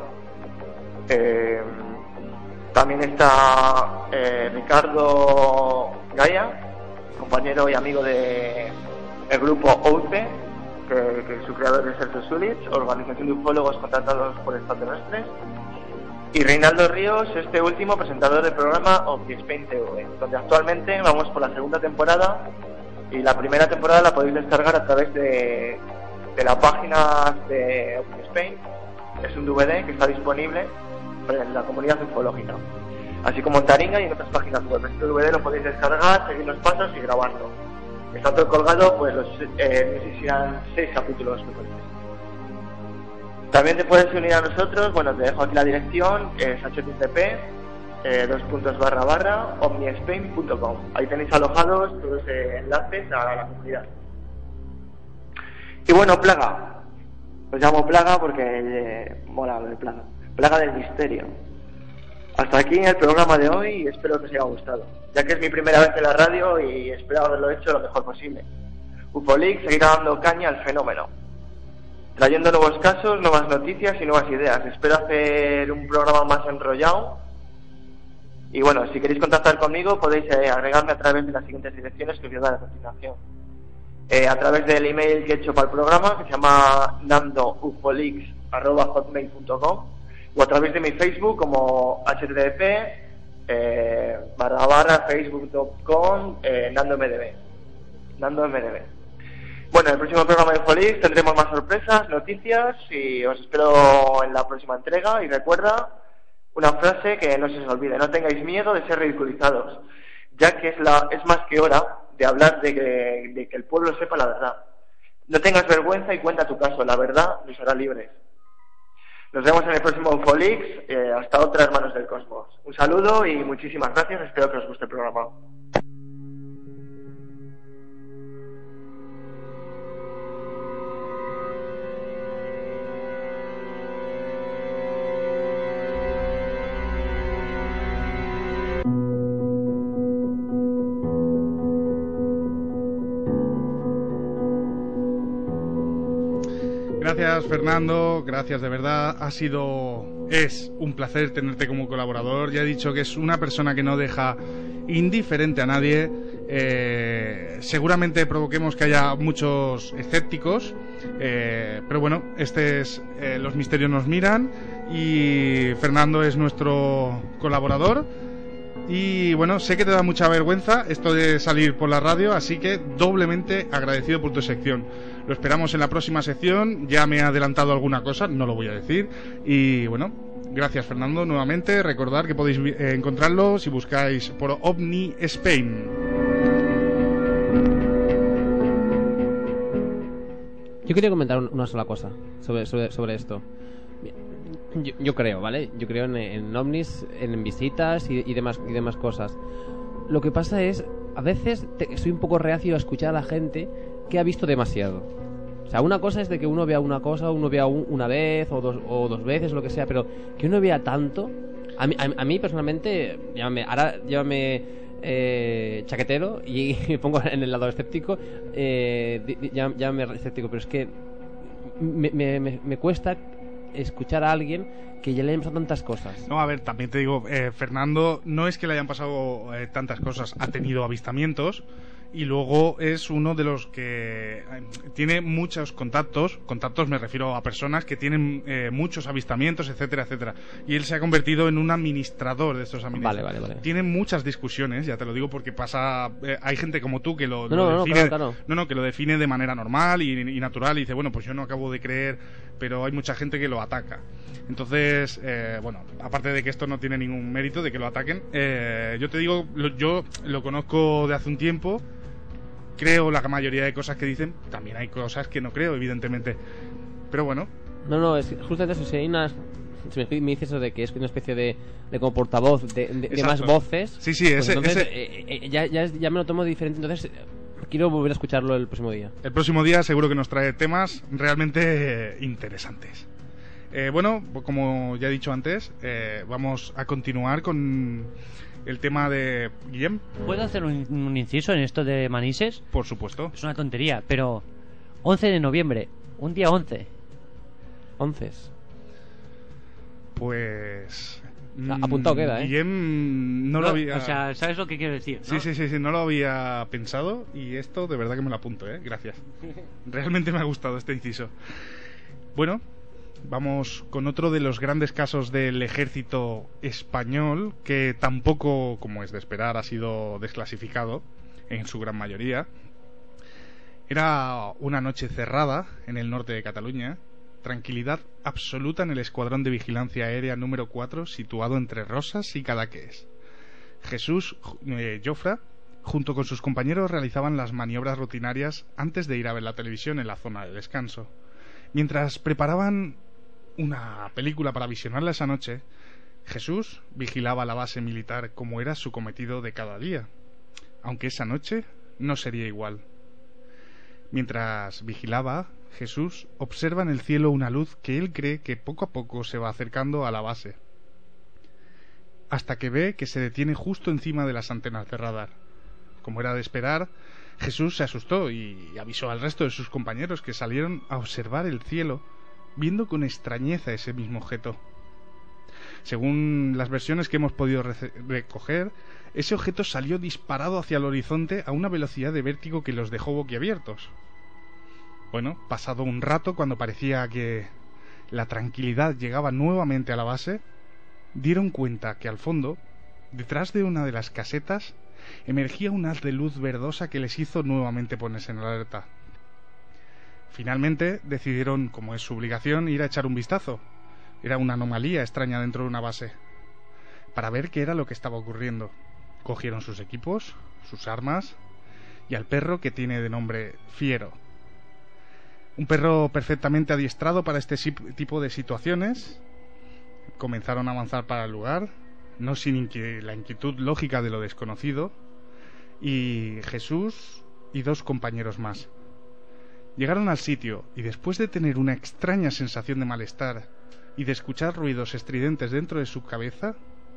También está Ricardo Gaia, compañero y amigo del grupo OUCE, que su creador es Sergio Zulich, organización de ufólogos contratados por extraterrestres. Y Reinaldo Ríos, este último presentador del programa OmniSpain TV, donde actualmente vamos por la segunda temporada y la primera temporada la podéis descargar a través de la página de OmniSpain. Es un DVD que está disponible en la comunidad ufológica, así como en Taringa y en otras páginas web. Este DVD lo podéis descargar, seguir los pasos y grabarlo. Está todo colgado, pues no sé si serán 6 capítulos. También te puedes unir a nosotros, bueno, te dejo aquí la dirección, que es http://omniespain.com. Ahí tenéis alojados todos los enlaces a la comunidad. Y bueno, Plaga. Os llamo Plaga porque mola lo de Plaga. Plaga del misterio. Hasta aquí el programa de hoy y espero que os haya gustado, ya que es mi primera vez en la radio y espero haberlo hecho lo mejor posible. UFOLIX seguirá dando caña al fenómeno, trayendo nuevos casos, nuevas noticias y nuevas ideas. Espero hacer un programa más enrollado. Y bueno, si queréis contactar conmigo podéis agregarme a través de las siguientes direcciones que os voy a dar a continuación. A través del email que he hecho para el programa, que se llama nandoufolix@hotmail.com, o a través de mi Facebook como http://facebook.com nandomdb. Bueno, en el próximo programa de UFOLIX tendremos más sorpresas, noticias y os espero en la próxima entrega. Y recuerda una frase que no se os olvide: no tengáis miedo de ser ridiculizados, ya que es más que hora de hablar de que el pueblo sepa la verdad. No tengas vergüenza y cuenta tu caso, la verdad nos hará libres. Nos vemos en el próximo UFOLIX, hasta otra, hermanos del cosmos. Un saludo y muchísimas gracias, espero que os guste el programa. Gracias, Fernando, gracias de verdad. Es un placer tenerte como colaborador. Ya he dicho que es una persona que no deja indiferente a nadie. Seguramente provoquemos que haya muchos escépticos, pero bueno, los misterios nos miran y Fernando es nuestro colaborador. Y bueno, sé que te da mucha vergüenza esto de salir por la radio, así que doblemente agradecido por tu sección. Lo esperamos en la próxima sección. Ya me he adelantado alguna cosa, no lo voy a decir. Y bueno, gracias, Fernando, nuevamente. Recordad que podéis encontrarlo si buscáis por OmniSpain. Yo quería comentar una sola cosa sobre esto. Yo creo, ¿vale? Yo creo en ovnis, en visitas y demás cosas. Lo que pasa es, a veces soy un poco reacio a escuchar a la gente que ha visto demasiado. O sea, una cosa es de que uno vea una cosa, uno vea una vez o dos veces, lo que sea, pero que uno vea tanto, a mí personalmente, llámame chaquetero y me pongo en el lado escéptico, llámame escéptico, pero es que me cuesta escuchar a alguien que ya le hayan pasado tantas cosas. No, a ver, también te digo, Fernando no es que le hayan pasado tantas cosas, ha tenido avistamientos y luego es uno de los que tiene muchos contactos me refiero a personas que tienen muchos avistamientos, etcétera, etcétera, y él se ha convertido en un administrador de estos avistamientos. Vale. Tiene muchas discusiones, ya te lo digo, porque hay gente como tú que lo define, claro. Que lo define de manera normal y natural y dice, bueno, pues yo no acabo de creer, pero hay mucha gente que lo ataca. Entonces, bueno, aparte de que esto no tiene ningún mérito de que lo ataquen, yo te digo, yo lo conozco de hace un tiempo. Creo la mayoría de cosas que dicen. También hay cosas que no creo, evidentemente. Pero bueno. No, es justamente eso. Si hay si me dices eso de que es una especie de como portavoz de más voces. Sí, pues entonces, ya me lo tomo diferente. Entonces quiero volver a escucharlo el próximo día. El próximo día seguro que nos trae temas realmente interesantes. Bueno, como ya he dicho antes, vamos a continuar con el tema de Guillem. ¿Puedo hacer un inciso en esto de Manises? Por supuesto. Es una tontería, pero 11 de noviembre, un día 11. 11. Pues apuntado queda, Guillem no lo había... O sea, ¿sabes lo que quiero decir, no? Sí, no lo había pensado y esto de verdad que me lo apunto, gracias. Realmente me ha gustado este inciso. Bueno, vamos con otro de los grandes casos del ejército español, que tampoco, como es de esperar, ha sido desclasificado en su gran mayoría. Era una noche cerrada en el norte de Cataluña, tranquilidad absoluta en el escuadrón de vigilancia aérea número 4, situado entre Rosas y Cadaqués. Jesús Jofra, junto con sus compañeros, realizaban las maniobras rutinarias antes de ir a ver la televisión en la zona de descanso. Mientras preparaban una película para visionarla esa noche, Jesús vigilaba la base militar como era su cometido de cada día, aunque esa noche no sería igual. Mientras vigilaba, Jesús observa en el cielo una luz que él cree que poco a poco se va acercando a la base, hasta que ve que se detiene justo encima de las antenas de radar. Como era de esperar, Jesús se asustó y avisó al resto de sus compañeros, que salieron a observar el cielo, viendo con extrañeza ese mismo objeto. Según las versiones que hemos podido recoger, ese objeto salió disparado hacia el horizonte a una velocidad de vértigo que los dejó boquiabiertos. Bueno, pasado un rato, cuando parecía que la tranquilidad llegaba nuevamente a la base, dieron cuenta que al fondo, detrás de una de las casetas, emergía un haz de luz verdosa que les hizo nuevamente ponerse en alerta. Finalmente decidieron, como es su obligación, ir a echar un vistazo. Era una anomalía extraña dentro de una base, para ver qué era lo que estaba ocurriendo. Cogieron sus equipos, sus armas y al perro, que tiene de nombre Fiero. Un perro perfectamente adiestrado para este tipo de situaciones. Comenzaron a avanzar para el lugar, no sin la inquietud lógica de lo desconocido, y Jesús y 2 compañeros más. Llegaron al sitio y, después de tener una extraña sensación de malestar y de escuchar ruidos estridentes dentro de su cabeza,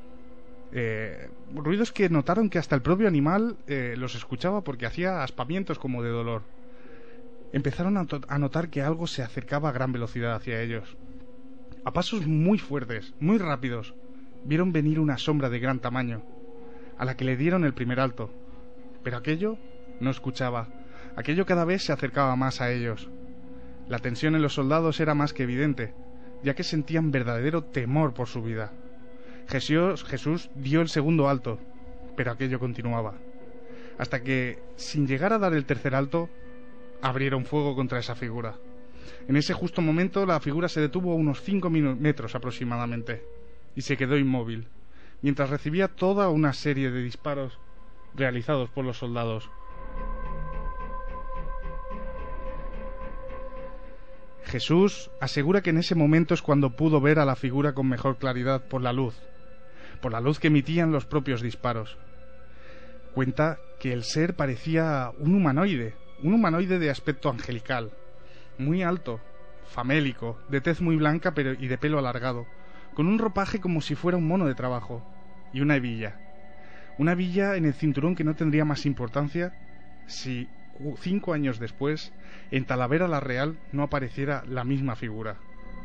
ruidos que notaron que hasta el propio animal los escuchaba, porque hacía aspamientos como de dolor, empezaron a notar que algo se acercaba a gran velocidad hacia ellos. A pasos muy fuertes, muy rápidos, vieron venir una sombra de gran tamaño, a la que le dieron el primer alto. Pero aquello no escuchaba, aquello cada vez se acercaba más a ellos. La tensión en los soldados era más que evidente, ya que sentían verdadero temor por su vida. Jesús dio el segundo alto, pero aquello continuaba, hasta que, sin llegar a dar el tercer alto, abrieron fuego contra esa figura. En ese justo momento la figura se detuvo a unos 5 metros aproximadamente y se quedó inmóvil, mientras recibía toda una serie de disparos realizados por los soldados. Jesús asegura que en ese momento es cuando pudo ver a la figura con mejor claridad por la luz que emitían los propios disparos. Cuenta que el ser parecía un humanoide de aspecto angelical, muy alto, famélico, de tez muy blanca y de pelo alargado, con un ropaje como si fuera un mono de trabajo, y una hebilla en el cinturón, que no tendría más importancia si 5 años después, en Talavera la Real, no apareciera la misma figura.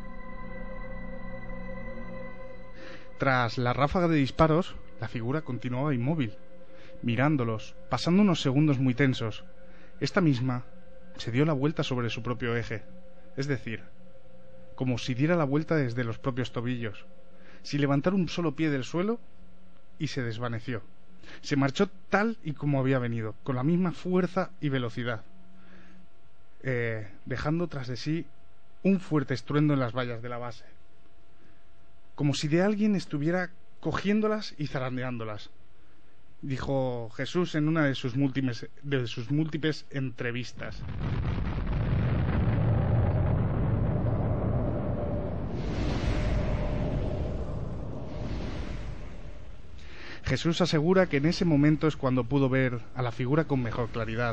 Tras la ráfaga de disparos, la figura continuaba inmóvil, mirándolos, pasando unos segundos muy tensos. Esta misma se dio la vuelta sobre su propio eje, es decir, como si diera la vuelta desde los propios tobillos, sin levantar un solo pie del suelo, y se desvaneció. Se marchó tal y como había venido, con la misma fuerza y velocidad, dejando tras de sí un fuerte estruendo en las vallas de la base, como si de alguien estuviera cogiéndolas y zarandeándolas, dijo Jesús en una de sus múltiples entrevistas. Jesús asegura que en ese momento es cuando pudo ver a la figura con mejor claridad.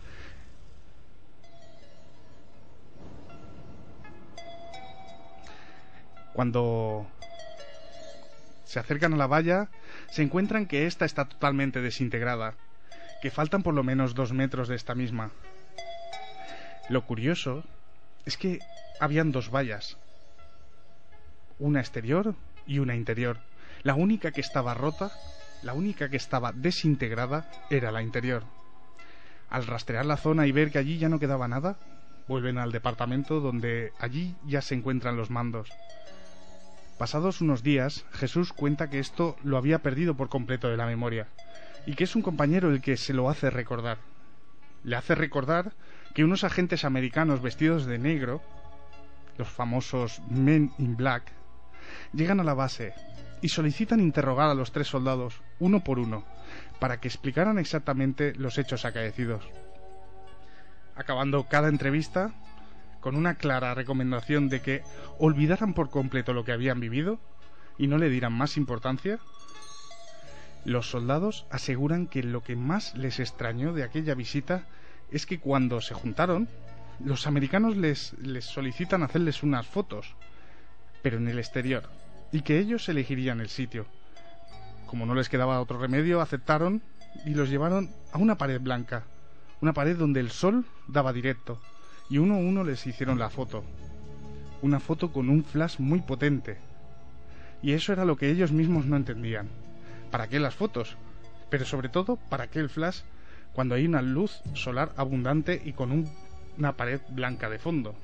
Cuando se acercan a la valla, se encuentran que ésta está totalmente desintegrada, que faltan por lo menos 2 metros de esta misma. Lo curioso es que habían 2 vallas, una exterior y una interior. La única que estaba rota, la única que estaba desintegrada, era la interior. Al rastrear la zona y ver que allí ya no quedaba nada, Vuelven al departamento donde allí ya se encuentran los mandos. Pasados unos días, Jesús cuenta que esto lo había perdido por completo de la memoria y que es un compañero el que se lo hace recordar. Le hace recordar que unos agentes americanos vestidos de negro, los famosos Men in Black, llegan a la base y solicitan interrogar a los 3 soldados, uno por uno, para que explicaran exactamente los hechos acaecidos. Acabando cada entrevista con una clara recomendación de que olvidaran por completo lo que habían vivido y no le dieran más importancia, los soldados aseguran que lo que más les extrañó de aquella visita es que cuando se juntaron, los americanos les solicitan hacerles unas fotos, pero en el exterior, y que ellos elegirían el sitio. Como no les quedaba otro remedio, aceptaron y los llevaron a una pared blanca, una pared donde el sol daba directo, y uno a uno les hicieron la foto. Una foto con un flash muy potente. Y eso era lo que ellos mismos no entendían. ¿Para qué las fotos? Pero sobre todo, ¿para qué el flash cuando hay una luz solar abundante y con una pared blanca de fondo?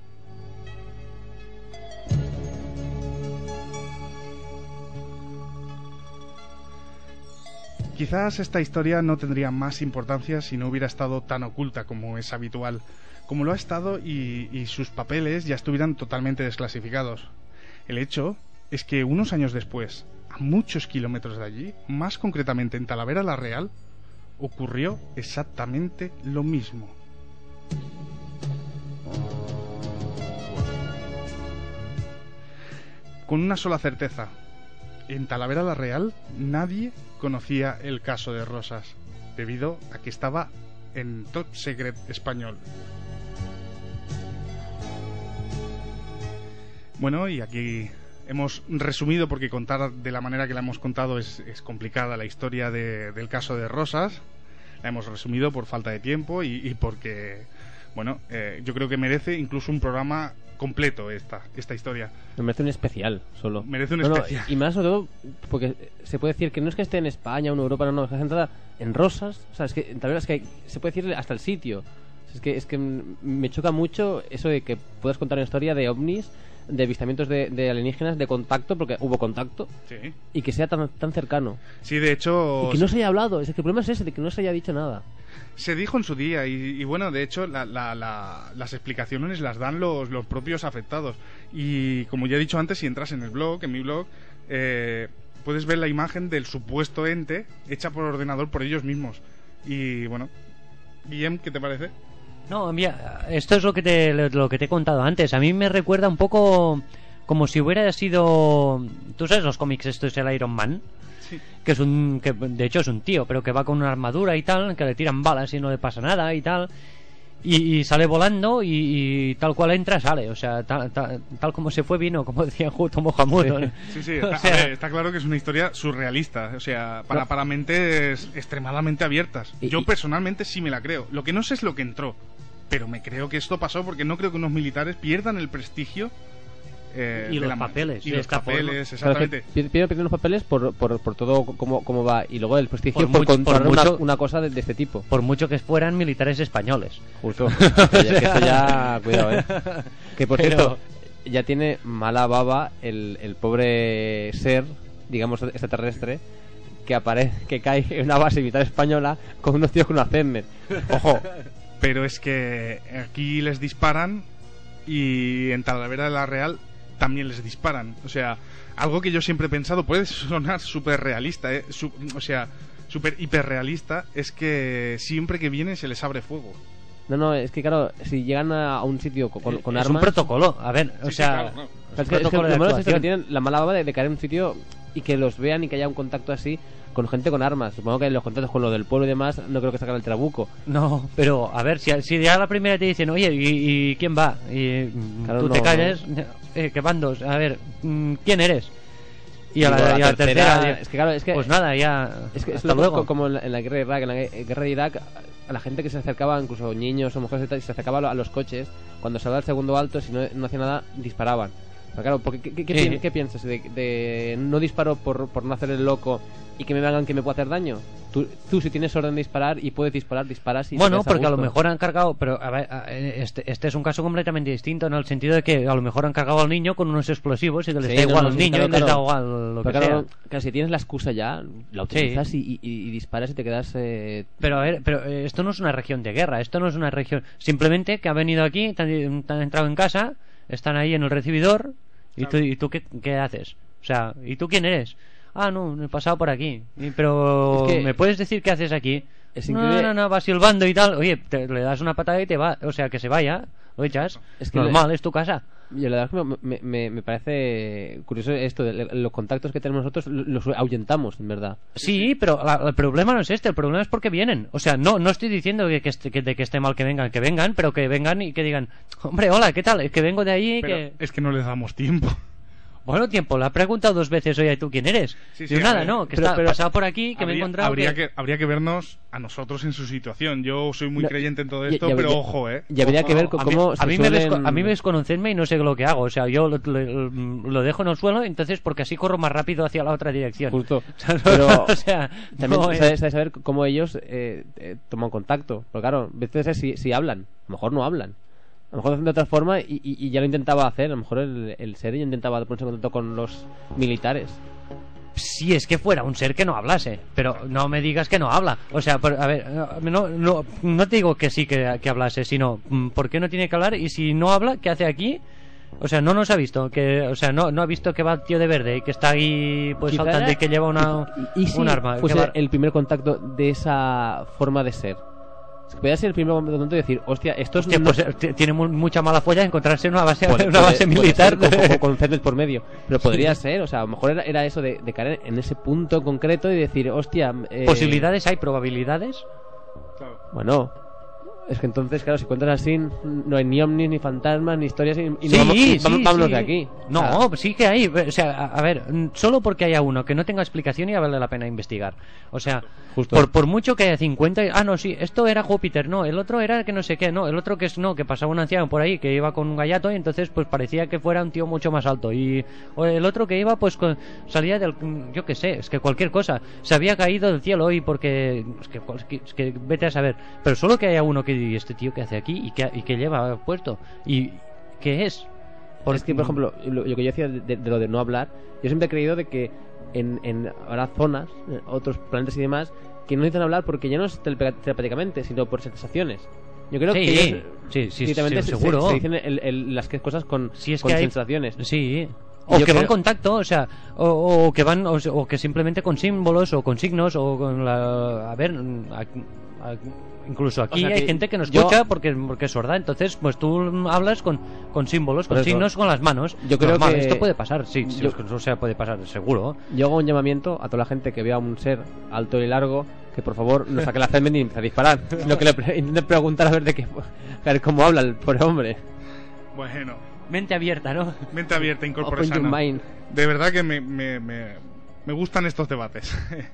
Quizás esta historia no tendría más importancia si no hubiera estado tan oculta como es habitual, como lo ha estado, y sus papeles ya estuvieran totalmente desclasificados. El hecho es que unos años después, a muchos kilómetros de allí, más concretamente en Talavera la Real, ocurrió exactamente lo mismo. Con una sola certeza: en Talavera la Real nadie conocía el caso de Rosas, debido a que estaba en Top Secret español. Bueno, y aquí hemos resumido, porque contar de la manera que la hemos contado es complicada la historia del caso de Rosas. La hemos resumido por falta de tiempo y porque, bueno, yo creo que merece incluso un programa completo esta historia. Merece un especial solo. Merece un especial. Y más sobre todo porque se puede decir que no es que esté en España o en Europa, no, es que está centrada en Rosas. O sea, es que tal vez se puede decir hasta el sitio. Es que me choca mucho eso de que puedas contar una historia de ovnis, de avistamientos de alienígenas, de contacto, porque hubo contacto, sí, y que sea tan cercano. Sí, de hecho... Y que no se haya hablado, es que el problema es ese, de que no se haya dicho nada. Se dijo en su día y bueno, de hecho las explicaciones las dan los propios afectados. Y como ya he dicho antes, si entras en el blog, en mi blog, puedes ver la imagen del supuesto ente hecha por ordenador por ellos mismos. Y bueno, Guillem, ¿qué te parece? No, mira, esto es lo que te he contado antes. A mí me recuerda un poco como si hubiera sido... ¿Tú sabes los cómics? Esto es el Iron Man. Sí. Que de hecho es un tío, pero que va con una armadura y tal, que le tiran balas y no le pasa nada y tal. Y sale volando y tal cual entra, sale. O sea, tal como se fue, vino, como decía Juto Mohamed. Sí, está claro que es una historia surrealista. O sea, para mentes extremadamente abiertas. Yo personalmente sí me la creo. Lo que no sé es lo que entró. Pero me creo que esto pasó porque no creo que unos militares pierdan el prestigio y los papeles. Y los papeles, exactamente. Pierden los papeles por todo cómo va. Y luego el prestigio por controlar una cosa de este tipo. Por mucho que fueran militares españoles. Justo. Que esto ya... Cuidado, Que por cierto, ya tiene mala baba el pobre ser, digamos, extraterrestre, que cae en una base militar española con unos tíos con una Zedmer. Ojo. Pero es que aquí les disparan y en Talavera de la Real también les disparan. O sea, algo que yo siempre he pensado, puede sonar súper realista, o sea, súper hiperrealista, es que siempre que vienen se les abre fuego. No, es que claro, si llegan a un sitio con armas... Es un protocolo, a ver, o sea... Sí, claro, no. Es que lo malo es que tienen la mala baba de caer en un sitio y que los vean y que haya un contacto así con gente con armas. Supongo que los contactos con lo del pueblo y demás no creo que sacan el trabuco. No, pero a ver, si ya la primera te dicen, oye, ¿y quién va? Y claro, tú te calles, que van dos, a ver, ¿quién eres? Y a la tercera, es que claro, es que pues nada, ya es que hasta luego. Como en la guerra de Irak. En la guerra de Irak, a la gente que se acercaba, incluso niños o mujeres y tal, y se acercaba a los coches, cuando se daba el segundo alto, si no hacía nada, disparaban. Pero claro, porque, ¿qué piensas? ¿De no disparo por no hacer el loco y que me hagan que me pueda hacer daño? Tú si tienes orden de disparar y puedes disparar, disparas y bueno, te porque a lo gusto. mejor han cargado, pero a ver, este es un caso completamente distinto en el sentido de que a lo mejor han cargado al niño con unos explosivos y que les da igual al niño y les da igual lo que sea. Claro, si tienes la excusa ya, la utilizas y disparas y te quedas... Pero a ver, esto no es una región de guerra, esto no es una región... Simplemente que han venido aquí, te han entrado en casa, están ahí en el recibidor y tú ¿qué haces? O sea, ¿y tú quién eres? Ah, no, he pasado por aquí. Pero es que, ¿me puedes decir qué haces aquí? Es increíble. No, va silbando y tal. Oye, le das una patada y te va. O sea, que se vaya, lo echas. Es que normal, es tu casa. Y la verdad es que me parece curioso esto de los contactos que tenemos nosotros, los ahuyentamos, en verdad. Sí, pero el problema no es este, el problema es porque vienen. O sea, no estoy diciendo de que esté mal que vengan, pero que vengan y que digan, hombre, hola, ¿qué tal? Es que vengo de ahí y que... Es que no les damos tiempo. Bueno, tiempo, le ha preguntado 2 veces, oye, ¿tú quién eres? Sí, y nada, no, que está pasado por aquí, que me he encontrado... Habría que vernos a nosotros en su situación. Yo soy muy creyente en todo esto, pero ojo, Y habría que ver cómo a mí me ves conocerme y no sé lo que hago. O sea, yo lo dejo en el suelo, entonces porque así corro más rápido hacia la otra dirección. Justo. Pero, o sea, también sabes saber cómo ellos toman contacto. Porque claro, a veces si hablan, a lo mejor no hablan. A lo mejor lo hacen de otra forma y ya lo intentaba hacer. A lo mejor el ser ya intentaba ponerse en contacto con los militares. Si es que fuera un ser que no hablase, pero no me digas que no habla. O sea, a ver, no te digo que sí que hablase, sino ¿por qué no tiene que hablar? Y si no habla, ¿qué hace aquí? O sea, no nos ha visto, o sea, no ha visto que va el tío de verde y que está ahí pues saltando y que lleva un arma. Pues el primer contacto de esa forma de ser. Podría ser el primer momento de decir, hostia, esto es... Hostia, pues tiene mucha mala folla encontrarse en una base militar. Con CETES por medio. Pero podría ser, o sea, a lo mejor era eso de caer en ese punto concreto y decir, hostia... ¿Posibilidades hay? ¿Probabilidades? Claro. Bueno... Es que entonces, claro, si cuentas así, no hay ni ovnis, ni fantasmas, ni historias y vámonos de aquí. No, sí que hay. O sea, a ver, solo porque haya uno que no tenga explicación ya vale la pena investigar. O sea, por mucho que haya 50... Ah, no, sí, esto era Júpiter, no, el otro era que no sé qué, no, el otro que pasaba un anciano por ahí que iba con un gallato y entonces pues parecía que fuera un tío mucho más alto. O el otro que iba pues salía del... Yo qué sé, es que cualquier cosa. Se había caído del cielo hoy porque... Es que vete a saber. Pero solo que haya uno que... ¿Y este tío qué hace aquí? ¿Y qué lleva puesto? ¿Y qué es? Es que, por ejemplo, lo que yo decía de lo de no hablar, yo siempre he creído de que habrá zonas, otros planetas y demás, que no necesitan hablar porque ya no es telepáticamente, sino por sensaciones. Yo creo que ellos, seguro. Se dicen las cosas con sensaciones. Sí. O que van en contacto, o sea, o que van, o que simplemente con símbolos o con signos o con la... A ver... Incluso aquí hay gente que no escucha porque es sorda, entonces pues tú hablas con símbolos, con signos, con las manos. Yo creo que esto puede pasar, puede pasar, seguro. Yo hago un llamamiento a toda la gente que vea a un ser alto y largo que por favor no saque la Zenmen y empiece a disparar. Lo que le intenten preguntar a ver cómo habla el pobre hombre. Bueno. Mente abierta, ¿no? Mente abierta, incorpora sana. De verdad que me gustan estos debates.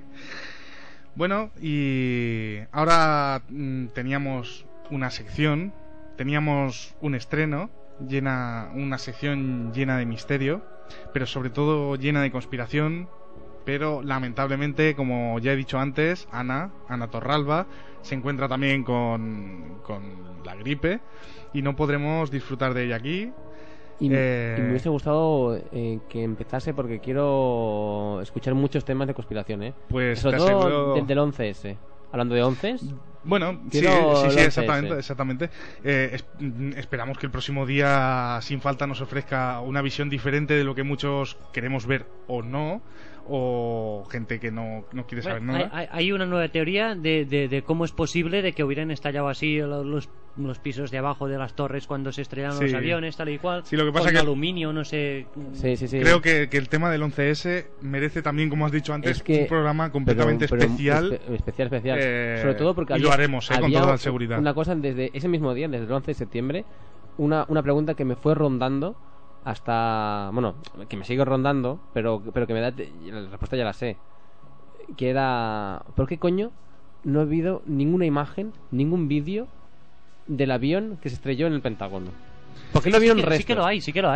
Bueno, y ahora teníamos una sección, teníamos un estreno, una sección llena de misterio, pero sobre todo llena de conspiración, pero lamentablemente, como ya he dicho antes, Ana Torralba, se encuentra también con la gripe y no podremos disfrutar de ella aquí. Y me hubiese gustado que empezase porque quiero escuchar muchos temas de conspiración, Pues sobre todo del 11S. Hablando de 11s. Bueno, sí, exactamente. Esperamos que el próximo día sin falta nos ofrezca una visión diferente de lo que muchos queremos ver o no, o gente que no quiere saber nada. Hay una nueva teoría de cómo es posible de que hubieran estallado así los pisos de abajo de las torres cuando se estrellaron los aviones, tal y cual. Sí, lo que pasa con que aluminio, no sé. Sí. Creo que el tema del 11S merece también, como has dicho antes, un programa completamente especial. Especial. Sobre todo porque y lo haremos, con toda la seguridad. Una cosa, desde ese mismo día, desde el 11 de septiembre, una pregunta que me fue rondando hasta... Bueno, que me sigue rondando, pero que me da... La respuesta ya la sé. Que era... ¿Por qué coño no ha habido ninguna imagen, ningún vídeo del avión que se estrelló en el Pentágono? ¿Por qué no vieron restos? Sí que lo hay.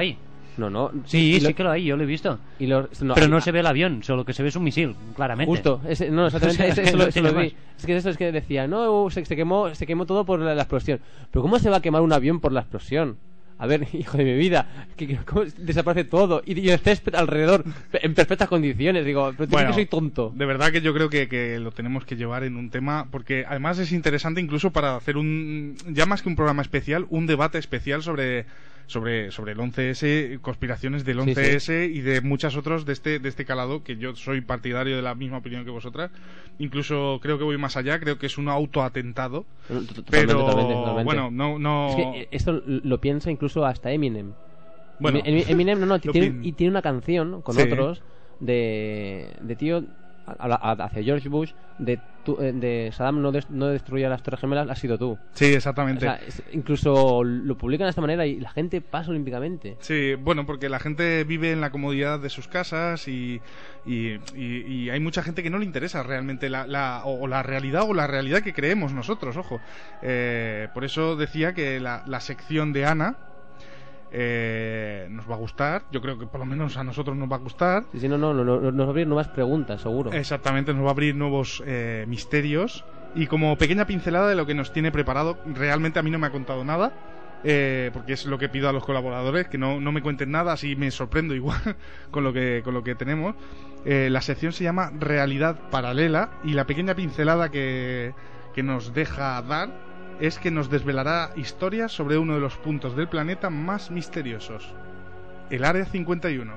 No. Sí, Y sí que lo hay, yo lo he visto. Pero no se ve el avión, solo que se ve es un misil, claramente. Justo, no, exactamente, O sea, eso no lo tiene vi. más. Es que eso es que decía, no, se quemó todo por la explosión. Pero ¿cómo se va a quemar un avión por la explosión? A ver, hijo de mi vida, ¿cómo desaparece todo? Y el césped alrededor en perfectas condiciones. Digo, pero Bueno, que soy tonto. De verdad que yo creo que lo tenemos que llevar en un tema, porque además es interesante incluso para hacer ya más que un programa especial, un debate especial sobre el 11S, conspiraciones del 11S y de muchas otros de este calado, que yo soy partidario de la misma opinión que vosotras. Incluso creo que voy más allá, creo que es un autoatentado. Pero Totalmente. bueno, no... Es que esto lo piensa incluso hasta Eminem. Bueno, Eminem tiene una canción con otros de tío hacia George Bush de Saddam no destruya las Torres Gemelas, has sido tú. Sí, exactamente. O sea, incluso lo publican de esta manera y la gente pasa olímpicamente. Sí, bueno, porque la gente vive en la comodidad de sus casas y hay mucha gente que no le interesa realmente la realidad o la realidad que creemos nosotros, ojo. Por eso decía que la sección de Ana nos va a gustar. Yo creo que por lo menos a nosotros nos va a gustar. Sí, nos va a abrir nuevas preguntas, seguro. Exactamente, nos va a abrir nuevos misterios. Y como pequeña pincelada de lo que nos tiene preparado, realmente a mí no me ha contado nada, porque es lo que pido a los colaboradores, que no me cuenten nada, así me sorprendo igual con lo que tenemos. La sección se llama Realidad Paralela, y la pequeña pincelada que nos deja dar es que nos desvelará historias sobre uno de los puntos del planeta más misteriosos, el Área 51.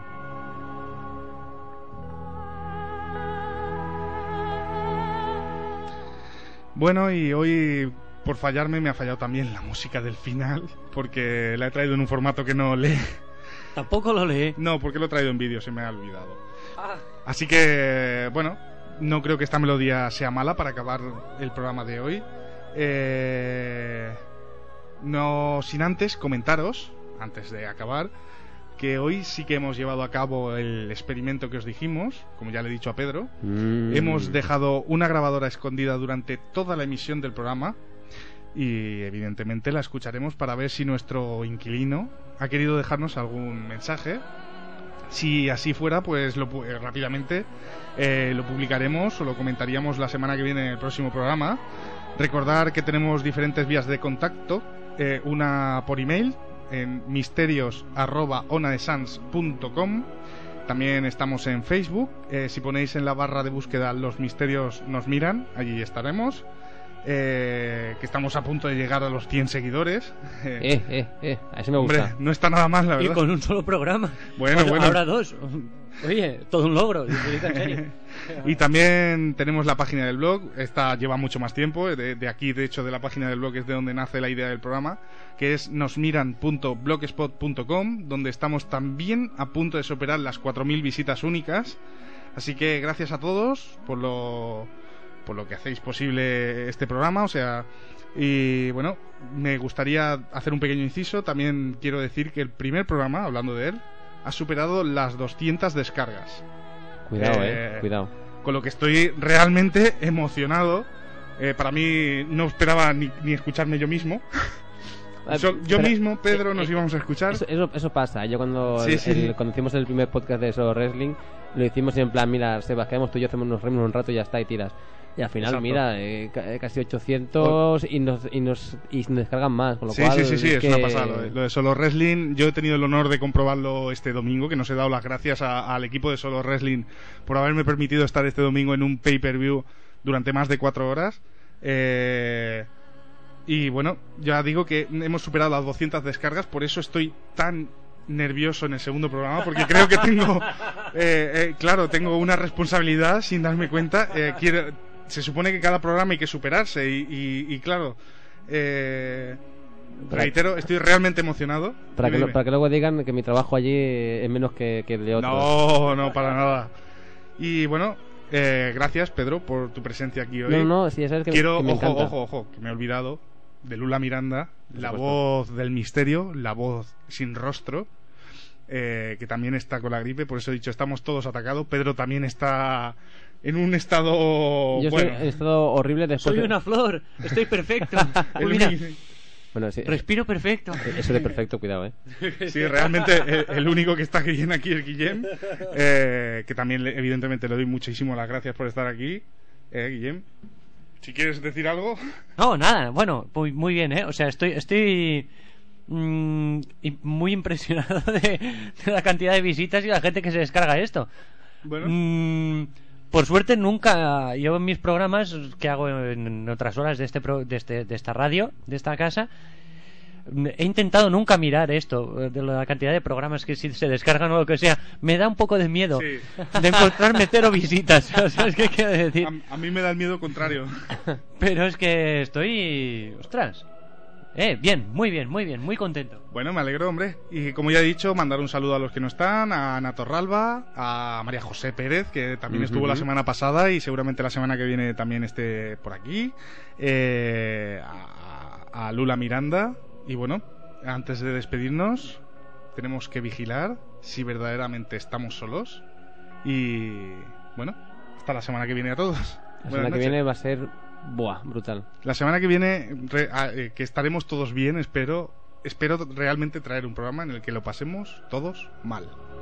Bueno, y hoy, por fallarme, me ha fallado también la música del final, porque la he traído en un formato que no lee. Tampoco lo lee. No, porque lo he traído en vídeo, se me ha olvidado. Así que, bueno, no creo que esta melodía sea mala para acabar el programa de hoy. No sin antes comentaros, antes de acabar, que hoy sí que hemos llevado a cabo el experimento que os dijimos, como ya le he dicho a Pedro. Hemos dejado una grabadora escondida durante toda la emisión del programa y evidentemente la escucharemos para ver si nuestro inquilino ha querido dejarnos algún mensaje. Si así fuera, pues rápidamente lo publicaremos o lo comentaríamos la semana que viene en el próximo programa. Recordar que tenemos diferentes vías de contacto, una por email en misterios@onadesans.com. También estamos en Facebook, si ponéis en la barra de búsqueda Los Misterios nos miran, allí estaremos. Que estamos a punto de llegar a los 100 seguidores. A eso me gusta. Hombre, no está nada mal, la verdad. Y con un solo programa. Bueno. Ahora dos. Oye, todo un logro. En serio. Y también tenemos la página del blog. Esta lleva mucho más tiempo. De aquí, de hecho, de la página del blog es de donde nace la idea del programa, que es nosmiran.blogspot.com, donde estamos también a punto de superar las 4.000 visitas únicas. Así que gracias a todos por lo que hacéis posible este programa, y bueno, me gustaría hacer un pequeño inciso. También quiero decir que el primer programa, hablando de él, ha superado las 200 descargas. Cuidado. Con lo que estoy realmente emocionado. Para mí no esperaba ni escucharme yo mismo. Yo mismo, Pedro, nos íbamos a escuchar. Eso pasa. Yo cuando hicimos el primer podcast de Solo Wrestling, lo hicimos en plan, mira, Sebas, quedamos tú y yo, hacemos unos remes un rato y ya está, y tiras. Y al final, Exacto. mira, casi 800 y nos descargan más, con lo cual... Sí, es una pasada. Lo de Solo Wrestling, yo he tenido el honor de comprobarlo este domingo, que nos he dado las gracias al equipo de Solo Wrestling por haberme permitido estar este domingo en un pay-per-view durante más de 4 horas. Y bueno, ya digo que hemos superado las 200 descargas, por eso estoy tan nervioso en el segundo programa, porque creo que tengo tengo una responsabilidad sin darme cuenta. Se supone que cada programa hay que superarse y claro, reitero, estoy realmente emocionado. Para que luego digan que mi trabajo allí es menos que el de otros. No, para nada. Y bueno, gracias, Pedro, por tu presencia aquí hoy. No, sí, ya sabes que me encanta. Ojo, que me he olvidado de Lula Miranda, la voz del misterio, la voz sin rostro, que también está con la gripe, por eso he dicho, estamos todos atacados. Pedro también está en un estado... Yo estoy en estado horrible después... Soy una flor, estoy perfecto. Bueno, sí, Respiro perfecto. eso de perfecto, cuidado, Sí, realmente el único que está bien aquí es Guillem, que también evidentemente le doy muchísimo las gracias por estar aquí, Guillem. Si quieres decir algo. No, nada, bueno, muy bien, O sea, estoy muy impresionado de la cantidad de visitas y la gente que se descarga esto. Bueno. Por suerte nunca, yo en mis programas que hago en otras horas de esta radio, de esta casa, he intentado nunca mirar esto, de la cantidad de programas que si se descargan o lo que sea. Me da un poco de miedo de encontrarme 0 visitas. ¿Sabes qué quiero decir? A mí me da el miedo contrario. Pero es que estoy... ¡Ostras! Bien, muy contento. Bueno, me alegro, hombre. Y como ya he dicho, mandar un saludo a los que no están, a Ana Torralba, a María José Pérez, que también estuvo la semana pasada y seguramente la semana que viene también esté por aquí, a Lula Miranda. Y bueno, antes de despedirnos, tenemos que vigilar si verdaderamente estamos solos. Y bueno, hasta la semana que viene a todos. La semana que viene va a ser... Buah, brutal. La semana que viene que estaremos todos bien, espero realmente traer un programa en el que lo pasemos todos mal.